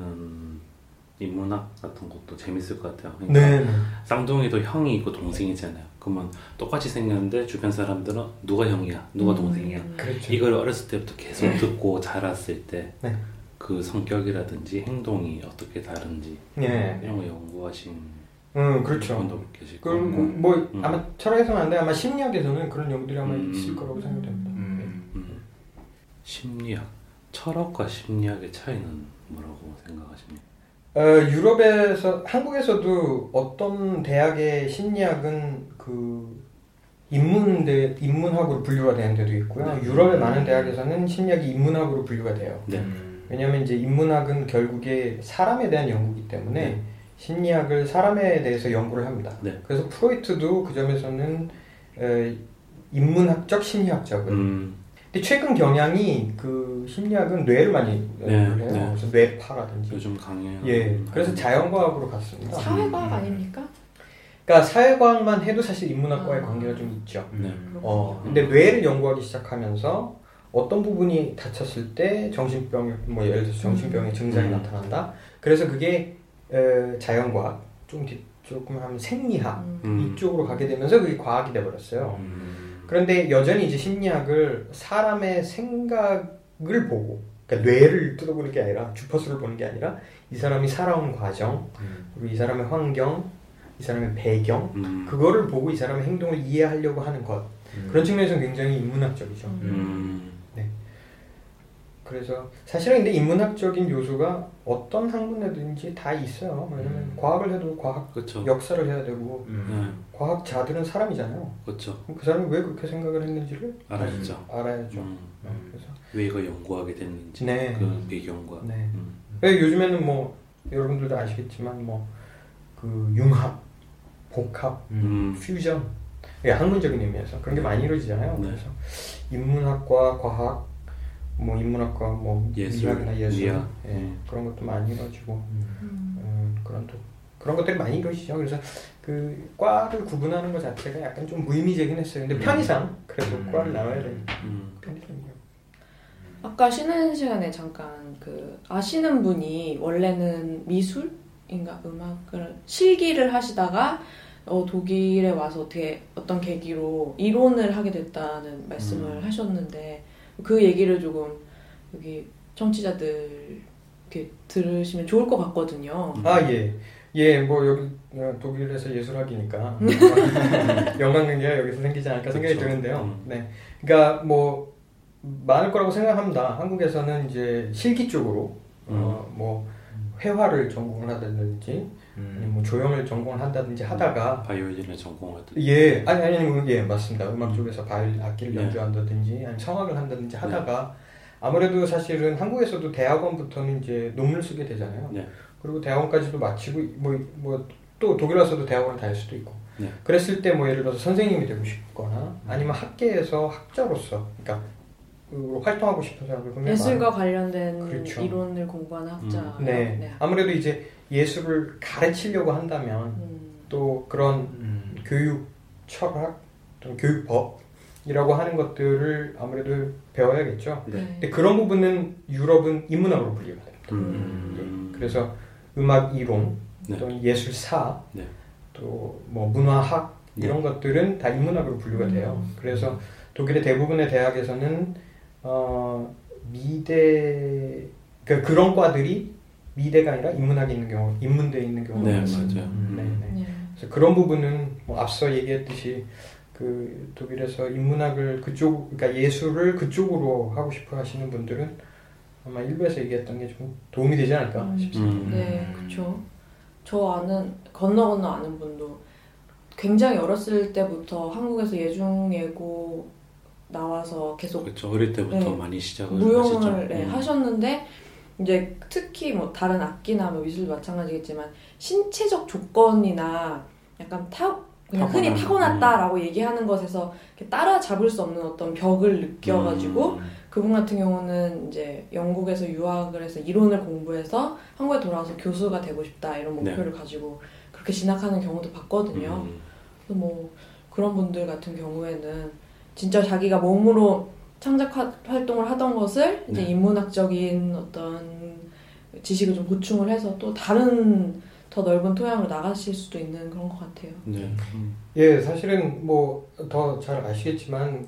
인문학 같은 것도 재밌을 것 같아요. 그러니까 쌍둥이도 형이 있고 동생이잖아요. 그러면 똑같이 생겼는데 주변 사람들은 누가 형이야, 누가 동생이야. 그렇죠. 이걸 어렸을 때부터 계속 듣고 자랐을 때 그 성격이라든지 행동이 어떻게 다른지 이런 거 연구하신 그렇죠. 분도 계실 거고 뭐 아마 철학에서는 안 돼. 아마 심리학에서는 그런 연구들이 아마 있을 거라고 생각됩니다. 심리학, 철학과 심리학의 차이는 뭐라고 생각하십니까? 유럽에서, 한국에서도 어떤 대학의 심리학은 그 인문학으로 분류가 되는 데도 있고요. 유럽의 많은 대학에서는 심리학이 인문학으로 분류가 돼요. 왜냐하면 이제 인문학은 결국에 사람에 대한 연구이기 때문에 심리학을 사람에 대해서 연구를 합니다. 그래서 프로이트도 그 점에서는 인문학적 심리학적은 근데 최근 경향이 그 심리학은 뇌를 많이 해요. 그래서 뇌파라든지 요즘 강해요. 그래서 자연과학으로 갔습니다. 사회과학 아닙니까? 그러니까 사회과학만 해도 사실 인문학과의 관계가 좀 있죠. 근데 뇌를 연구하기 시작하면서 어떤 부분이 다쳤을 때 정신병, 뭐 예를 들어서 정신병의 증상이 나타난다. 그래서 그게 자연과학, 조금 하면 생리학 이쪽으로 가게 되면서 그게 과학이 돼버렸어요. 그런데 여전히 이제 심리학을 사람의 생각을 보고, 그러니까 뇌를 뜯어보는 게 아니라 주파수를 보는 게 아니라 이 사람이 살아온 과정, 그리고 이 사람의 환경, 이 사람의 배경, 그거를 보고 이 사람의 행동을 이해하려고 하는 것. 그런 측면에서는 굉장히 인문학적이죠. 네. 그래서 사실은 근데 인문학적인 요소가 어떤 학문에든지 다 있어요. 왜냐면 과학을 해도 과학 역사를 해야 되고 과학자들은 사람이잖아요. 그 사람이 왜 그렇게 생각을 했는지를 알아야죠. 그래서 왜 이걸 연구하게 됐는지 그 배경과. 요즘에는 뭐 여러분들도 아시겠지만 뭐 그 융합, 복합, 퓨전, 학문적인 의미에서 그런 게 많이 이루어지잖아요. 그래서 인문학과 과학, 뭐 인문학과 뭐 미학이나 예술, 그런 것도 많이 이루어지고 그런 것들이 많이 이루어지죠. 그래서 그 과를 구분하는 것 자체가 약간 좀 무의미적이긴 했어요. 근데 편의상 그래도 과를 나와야 되는 편의상이요. 아까 쉬는 시간에 잠깐 그 아시는 분이 원래는 미술인가 음악을 실기를 하시다가 독일에 와서 어떤 계기로 이론을 하게 됐다는 말씀을 하셨는데 그 얘기를 조금 여기 청취자들 이렇게 들으시면 좋을 것 같거든요. 뭐 여기 독일에서 예술학이니까 연관관계가 여기서 생기지 않을까 생각이 드는데요. 그러니까 뭐 많을 거라고 생각합니다. 한국에서는 이제 실기 쪽으로 뭐 회화를 전공을 하든지 뭐 조형을 전공을 한다든지 하다가 바이올린을 전공하든지 맞습니다. 음악 쪽에서 바이올린 악기를 연주한다든지 아니면 성악을 한다든지 하다가 아무래도 사실은 한국에서도 대학원부터는 이제 논문을 쓰게 되잖아요. 그리고 대학원까지도 마치고 뭐 또 독일 와서도 대학원을 다닐 수도 있고 그랬을 때 뭐 예를 들어서 선생님이 되고 싶거나 아니면 학계에서 학자로서 그러니까 활동하고 싶은 사람들 보면 예술과 관련된 이론을 공부하는 학자. 아무래도 이제 예술을 가르치려고 한다면 또 그런 교육 철학 또는 교육법이라고 하는 것들을 아무래도 배워야겠죠. 근데 그런 부분은 유럽은 인문학으로 분류가 됩니다. 그래서 음악 이론 또는 예술사 또 뭐 문화학 이런 것들은 다 인문학으로 분류가 돼요. 그래서 독일의 대부분의 대학에서는 미대 그러니까 그런 과들이 미대가 아니라 인문학에 있는 경우, 인문대에 있는 경우가 많습니다. 그래서 그런 부분은 뭐 앞서 얘기했듯이 그 독일에서 인문학을 그러니까 예술을 그쪽으로 하고 싶어 하시는 분들은 아마 일부에서 얘기했던 게 좀 도움이 되지 않을까 싶습니다. 그렇죠. 저 건너 아는 분도 굉장히 어렸을 때부터 한국에서 예중예고 나와서 계속 어릴 때부터 많이 시작을 무용을 하셨는데 이제 특히 뭐 다른 악기나 뭐 미술도 마찬가지겠지만 신체적 조건이나 약간 그냥 흔히 타고났다라고 얘기하는 것에서 따라잡을 수 없는 어떤 벽을 느껴가지고 그분 같은 경우는 이제 영국에서 유학을 해서 이론을 공부해서 한국에 돌아와서 교수가 되고 싶다 이런 목표를 가지고 그렇게 진학하는 경우도 봤거든요. 그래서 뭐 그런 분들 같은 경우에는 진짜 자기가 몸으로 창작 활동을 하던 것을 이제 인문학적인 어떤 지식을 좀 보충을 해서 또 다른 더 넓은 토양으로 나가실 수도 있는 그런 것 같아요. 사실은 뭐 더 잘 아시겠지만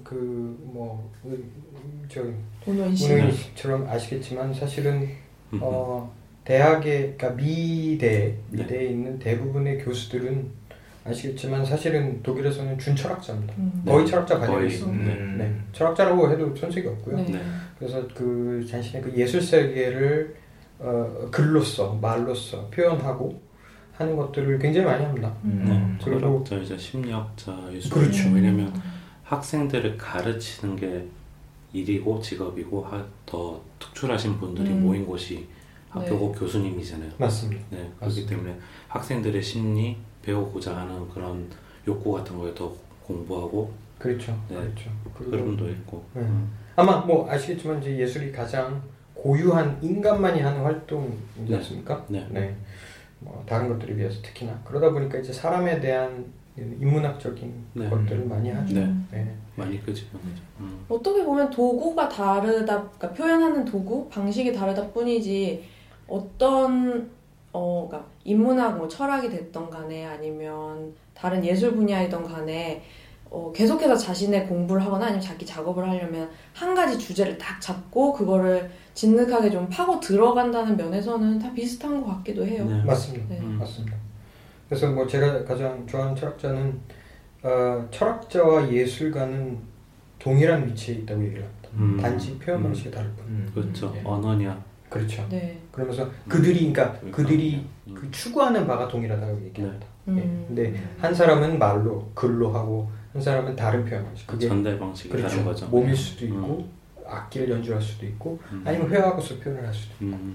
오늘처럼 아시겠지만 사실은 대학에 그러니까 미대에 있는 대부분의 교수들은 아시겠지만 사실은 독일에서는 준철학자입니다. 거의 철학자 과정이 있습니다. 네. 철학자라고 해도 손색이 없고요. 네. 그래서 그 자신의 그 예술 세계를 글로써 말로써 표현하고 하는 것들을 굉장히 많이 합니다. 그리고 철학자이자 심리학자 예술. 그렇죠. 왜냐하면 학생들을 가르치는 게 일이고 직업이고 더 특출하신 분들이 모인 곳이 학교고 네. 교수님이잖아요. 맞습니다. 네, 그렇기 맞습니다. 때문에 학생들의 심리 배우고자 하는 그런 욕구 같은 거에 더 공부하고 그렇죠. 네, 그렇죠. 흐름도 있고 네. 아마 뭐 아시겠지만 이제 예술이 가장 고유한 인간만이 하는 활동이지 않습니까? 네. 네. 뭐 다른 것들에 비해서 특히나 그러다 보니까 이제 사람에 대한 인문학적인 네. 것들을 많이 하죠. 네. 네. 많이 끄집어내죠. 어떻게 보면 도구가 다르다, 그러니까 표현하는 도구 방식이 다르다 뿐이지 어떤 그러니까 인문학, 뭐 철학이 됐던 간에 아니면 다른 예술 분야이던 간에 계속해서 자신의 공부를 하거나 아니면 자기 작업을 하려면 한 가지 주제를 딱 잡고 그거를 진득하게 좀 파고 들어간다는 면에서는 다 비슷한 것 같기도 해요. 네. 맞습니다. 네. 맞습니다. 그래서 뭐 제가 가장 좋아하는 철학자는 철학자와 예술가는 동일한 위치에 있다고 얘기를 합니다. 단지 표현 방식이 다를 뿐. 그렇죠. 언어냐. 그렇죠. 네. 그러면서 그들이 그 추구하는 바가 동일하다고 얘기합니다. 네. 근데 한 사람은 말로 글로 하고 한 사람은 다른 표현 방식. 그게 전달 방식이 그렇죠. 다른 거죠. 몸일 수도 있고 악기를 연주할 수도 있고 아니면 회화하고서 표현을 할 수도 있고.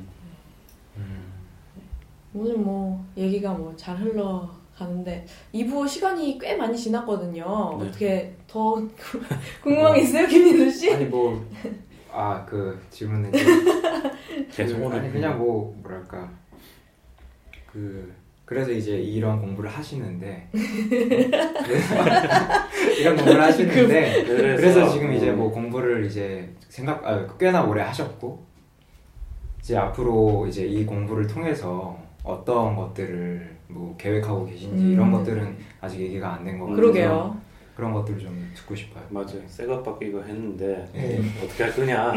오늘 뭐 얘기가 뭐 잘 흘러가는데 2부 시간이 꽤 많이 지났거든요. 네. 어떻게 더 궁금한 게 있어요, 김민수 씨? 아니 뭐 그 질문은 계속 아니 그냥 뭐랄까 그래서 이제 이런 공부를 하시는데 이런 공부를 하시는데 그래서 지금 이제 뭐 공부를 이제 꽤나 오래 하셨고 이제 앞으로 이제 이 공부를 통해서 어떤 것들을 뭐 계획하고 계신지 이런 것들은 아직 얘기가 안 된 거 같아서 그러게요. 그런 것들을 좀 듣고 싶어요. 맞아요. 새것 받기 이거 했는데 어떻게 할 거냐.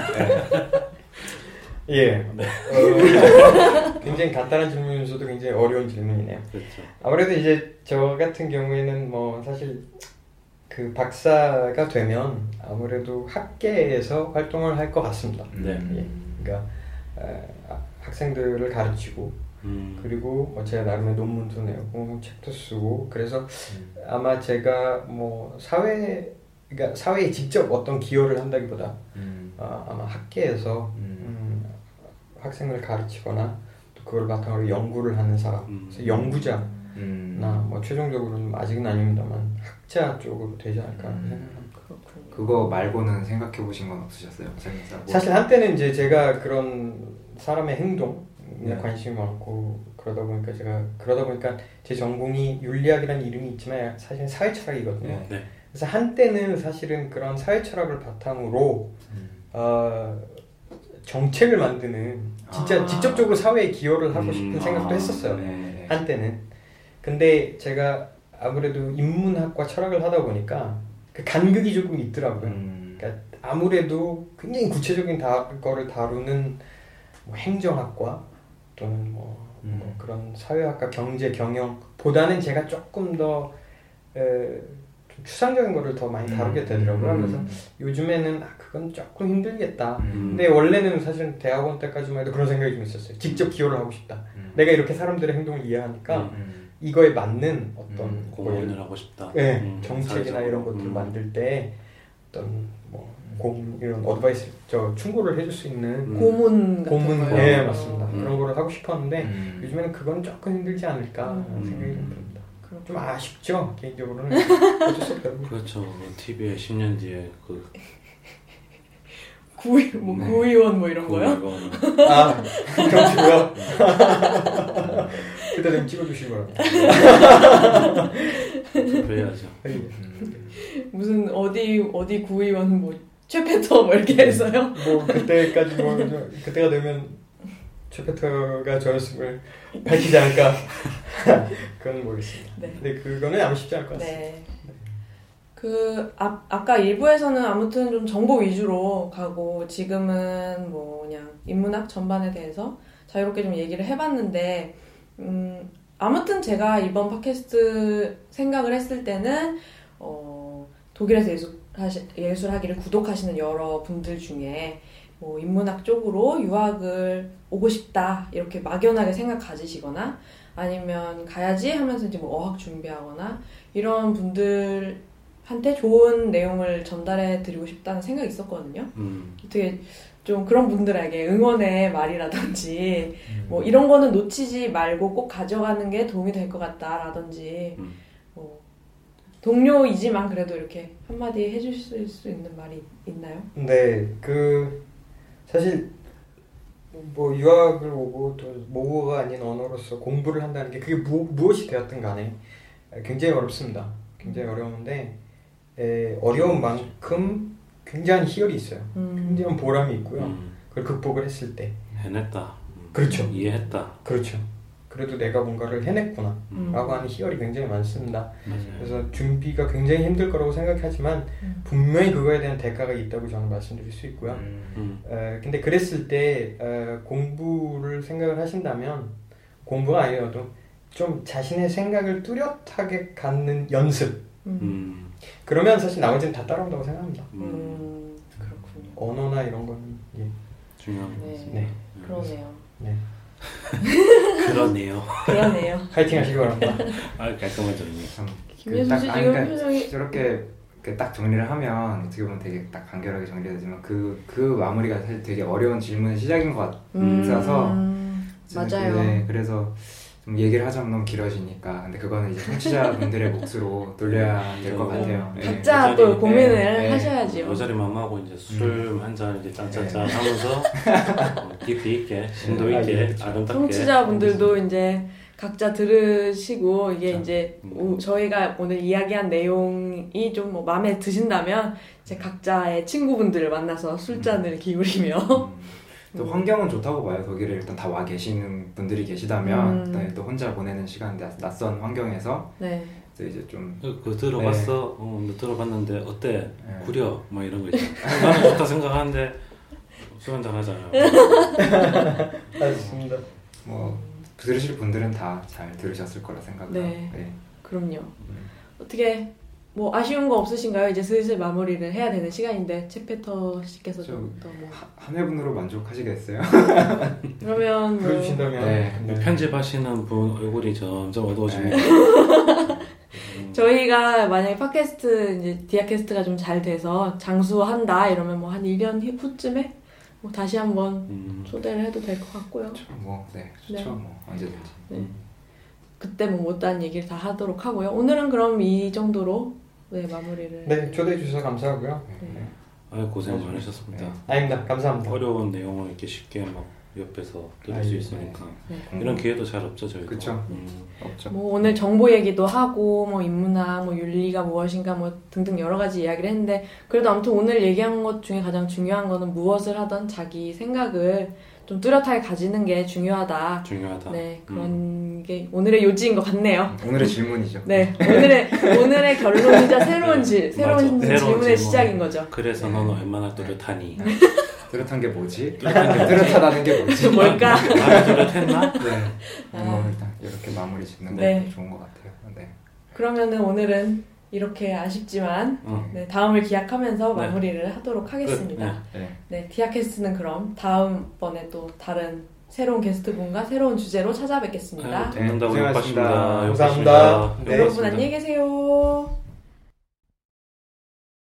예. 네. 굉장히 간단한 질문이면서도 굉장히 어려운 질문이네요. 그렇죠. 아무래도 이제 저 같은 경우에는 뭐 사실 그 박사가 되면 아무래도 학계에서 활동을 할 것 같습니다. 네. 예. 그러니까 학생들을 가르치고 그리고 뭐 제가 나름의 논문도 내고 책도 쓰고 그래서 아마 제가 뭐 그러니까 사회에 직접 어떤 기여를 한다기보다 아마 학계에서 학생을 가르치거나 또 그걸 바탕으로 연구를 하는 사람, 그래서 연구자나 뭐 최종적으로는 아직은 아닙니다만 학자 쪽으로 되지 않을까 생각합니다. 그거 말고는 생각해 보신 건 없으셨어요? 사실 한때는 이제 제가 그런 사람의 행동에 관심이 많고 그러다 보니까 제 전공이 윤리학이라는 이름이 있지만 사실은 사회철학이거든요. 네. 그래서 한때는 사실은 그런 사회철학을 바탕으로 정책을 만드는 진짜 직접적으로 사회에 기여를 하고 싶은 생각도 했었어요. 네. 한때는. 근데 제가 아무래도 인문학과 철학을 하다 보니까 그 간극이 조금 있더라고요. 그러니까 아무래도 굉장히 구체적인 거를 다루는 뭐 행정학과 또는 뭐 그런 사회학과, 경제, 경영보다는 제가 조금 더 추상적인 거를 더 많이 다루게 되더라고요. 그래서 요즘에는 그건 조금 힘들겠다. 근데 원래는 사실 대학원 때까지만 해도 그런 생각이 좀 있었어요. 직접 기여를 하고 싶다. 내가 이렇게 사람들의 행동을 이해하니까 이거에 맞는 어떤 공헌을 하고 싶다. 네, 정책이나 이런 것들을 만들 때 어떤 뭐 이런 어드바이스 충고를 해줄 수 있는 고문 네, 맞습니다. 그런 거를 하고 싶었는데 요즘에는 그건 조금 힘들지 않을까 생각이 좀 듭니다. 좀 아쉽죠, 개인적으로는. 어쩔 수 없더라고요. 그렇죠. TV에 10년 뒤에 구의원 뭐 이런 거요? 정치고요. 그때 좀 찍어주시기 바랍니다. 그래야죠. 무슨 어디 구의원 뭐 최페터 뭐 이렇게 해서요? 뭐 그때까지 그때가 되면 최페터가 저였음을 밝히지 않을까. 그건 모르겠습니다. 네. 근데 그거는 아무 쉽지 않을 것 같습니다. 네. 아까 일부에서는 아무튼 좀 정보 위주로 가고 지금은 뭐 그냥 인문학 전반에 대해서 자유롭게 좀 얘기를 해봤는데 아무튼 제가 이번 팟캐스트 생각을 했을 때는 독일에서 예술하기를 구독하시는 여러분들 중에 뭐 인문학 쪽으로 유학을 오고 싶다 이렇게 막연하게 생각 가지시거나 아니면 가야지 하면서 이제 뭐 어학 준비하거나 이런 분들한테 좋은 내용을 전달해 드리고 싶다는 생각이 있었거든요. 되게 좀 그런 분들에게 응원의 말이라든지 뭐 이런 거는 놓치지 말고 꼭 가져가는 게 도움이 될 것 같다라든지 뭐 동료이지만 그래도 이렇게 한마디 해주실 수 있는 말이 있나요? 네, 사실 뭐 유학을 오고 또 모국어가 아닌 언어로서 공부를 한다는 게 그게 무엇이 되었든 간에 굉장히 어렵습니다. 굉장히 어려운데 어려운 만큼 굉장한 희열이 있어요. 굉장한 보람이 있고요. 그걸 극복을 했을 때 해냈다. 그렇죠. 이해했다. 그렇죠. 그래도 내가 뭔가를 해냈구나 라고 하는 희열이 굉장히 많습니다. 맞아요. 그래서 준비가 굉장히 힘들 거라고 생각하지만 분명히 그거에 대한 대가가 있다고 저는 말씀드릴 수 있고요. 근데 그랬을 때 공부를 생각을 하신다면 공부가 아니어도 좀 자신의 생각을 뚜렷하게 갖는 연습 그러면 사실 나머지는 다 따라온다고 생각합니다. 그렇군요. 언어나 이런 거는 중요한 네. 거지. 네. 그러네요. 네. 그러네요. 파이팅 하시기 바랍니다. 깔끔한 정리. 김예수 씨 지금 표정이 저렇게 딱 정리를 하면 어떻게 보면 되게 딱 간결하게 정리가 되지만 그 마무리가 사실 되게 어려운 질문의 시작인 것 같아서 맞아요. 네, 그래서 좀 얘기를 하자면 너무 길어지니까 근데 그거는 이제 청취자분들의 몫으로 돌려야 될 것 같아요. 네. 각자 또 고민을 하셔야죠. 여자리 맘하고 이제 술 한 잔 이제 짠짠짠 하면서 깊이 있게 심도 있게 아름답게 청취자분들도 이제 각자 들으시고 이게 이제 저희가 오늘 이야기한 내용이 좀 뭐 마음에 드신다면 이제 각자의 친구분들을 만나서 술잔을 기울이며 또 환경은 좋다고 봐요. 독일에 일단 다 와 계시는 분들이 계시다면 네, 또 혼자 보내는 시간 낯선 환경에서 네. 또 이제 좀 들어봤어. 네. 들어봤는데 어때? 구려 뭐 이런 거 있잖아. 나는 좋다 생각하는데 술 한잔 하잖아요. 알겠습니다. 뭐 들으실 분들은 다 잘 들으셨을 거라 생각합니다. 네. 네. 그럼요. 어떻게 뭐 아쉬운 거 없으신가요? 이제 슬슬 마무리를 해야 되는 시간인데 채페터 씨께서 좀 더 뭐 한 회분으로 만족하시겠어요? 그러면 뭐 그러신다면 네. 편집하시는 분 얼굴이 점점 어두워집니다. 저희가 만약에 팟캐스트 이제 디아캐스트가 좀 잘 돼서 장수한다 이러면 뭐 한 1년 후쯤에 뭐 다시 한번 초대를 해도 될 것 같고요. 좋죠. 뭐 언제든지. 네. 그때 뭐 못다한 얘기를 다 하도록 하고요. 오늘은 그럼 이 정도로 마무리를. 네, 초대해 주셔서 감사하고요. 네. 고생 많으셨습니다. 아닙니다. 감사합니다. 어려운 내용을 이렇게 쉽게 막 옆에서 들을 수 있으니까 이런 기회도 잘 없죠 저희도. 그렇죠. 없죠. 뭐 오늘 정보 얘기도 하고 뭐 인문학, 뭐 윤리가 무엇인가 뭐 등등 여러 가지 이야기를 했는데 그래도 아무튼 오늘 얘기한 것 중에 가장 중요한 거는 무엇을 하던 자기 생각을 좀 뚜렷하게 가지는 게 중요하다. 네, 그런 게 오늘의 요지인 것 같네요. 오늘의 질문이죠. 네, 오늘의 결론이자 새로운 질문의 시작인 거죠. 그래서 너는 얼마나 뚜렷하니? 뚜렷한 게 뭐지? 뚜렷하다는 게 뭐지? 뭘까? 마음이 뚜렷했나? 네. 일단 이렇게 마무리 짓는 게 좋은 것 같아요. 네. 그러면은 오늘은 이렇게 아쉽지만 다음을 기약하면서 마무리를 하도록 하겠습니다. 네, 디아캐스트는 그럼 다음번에 또 다른 새로운 게스트분과 새로운 주제로 찾아뵙겠습니다. 듣는다고 고생하셨습니다. 고맙습니다. 감사합니다. 여러분 안녕히 계세요.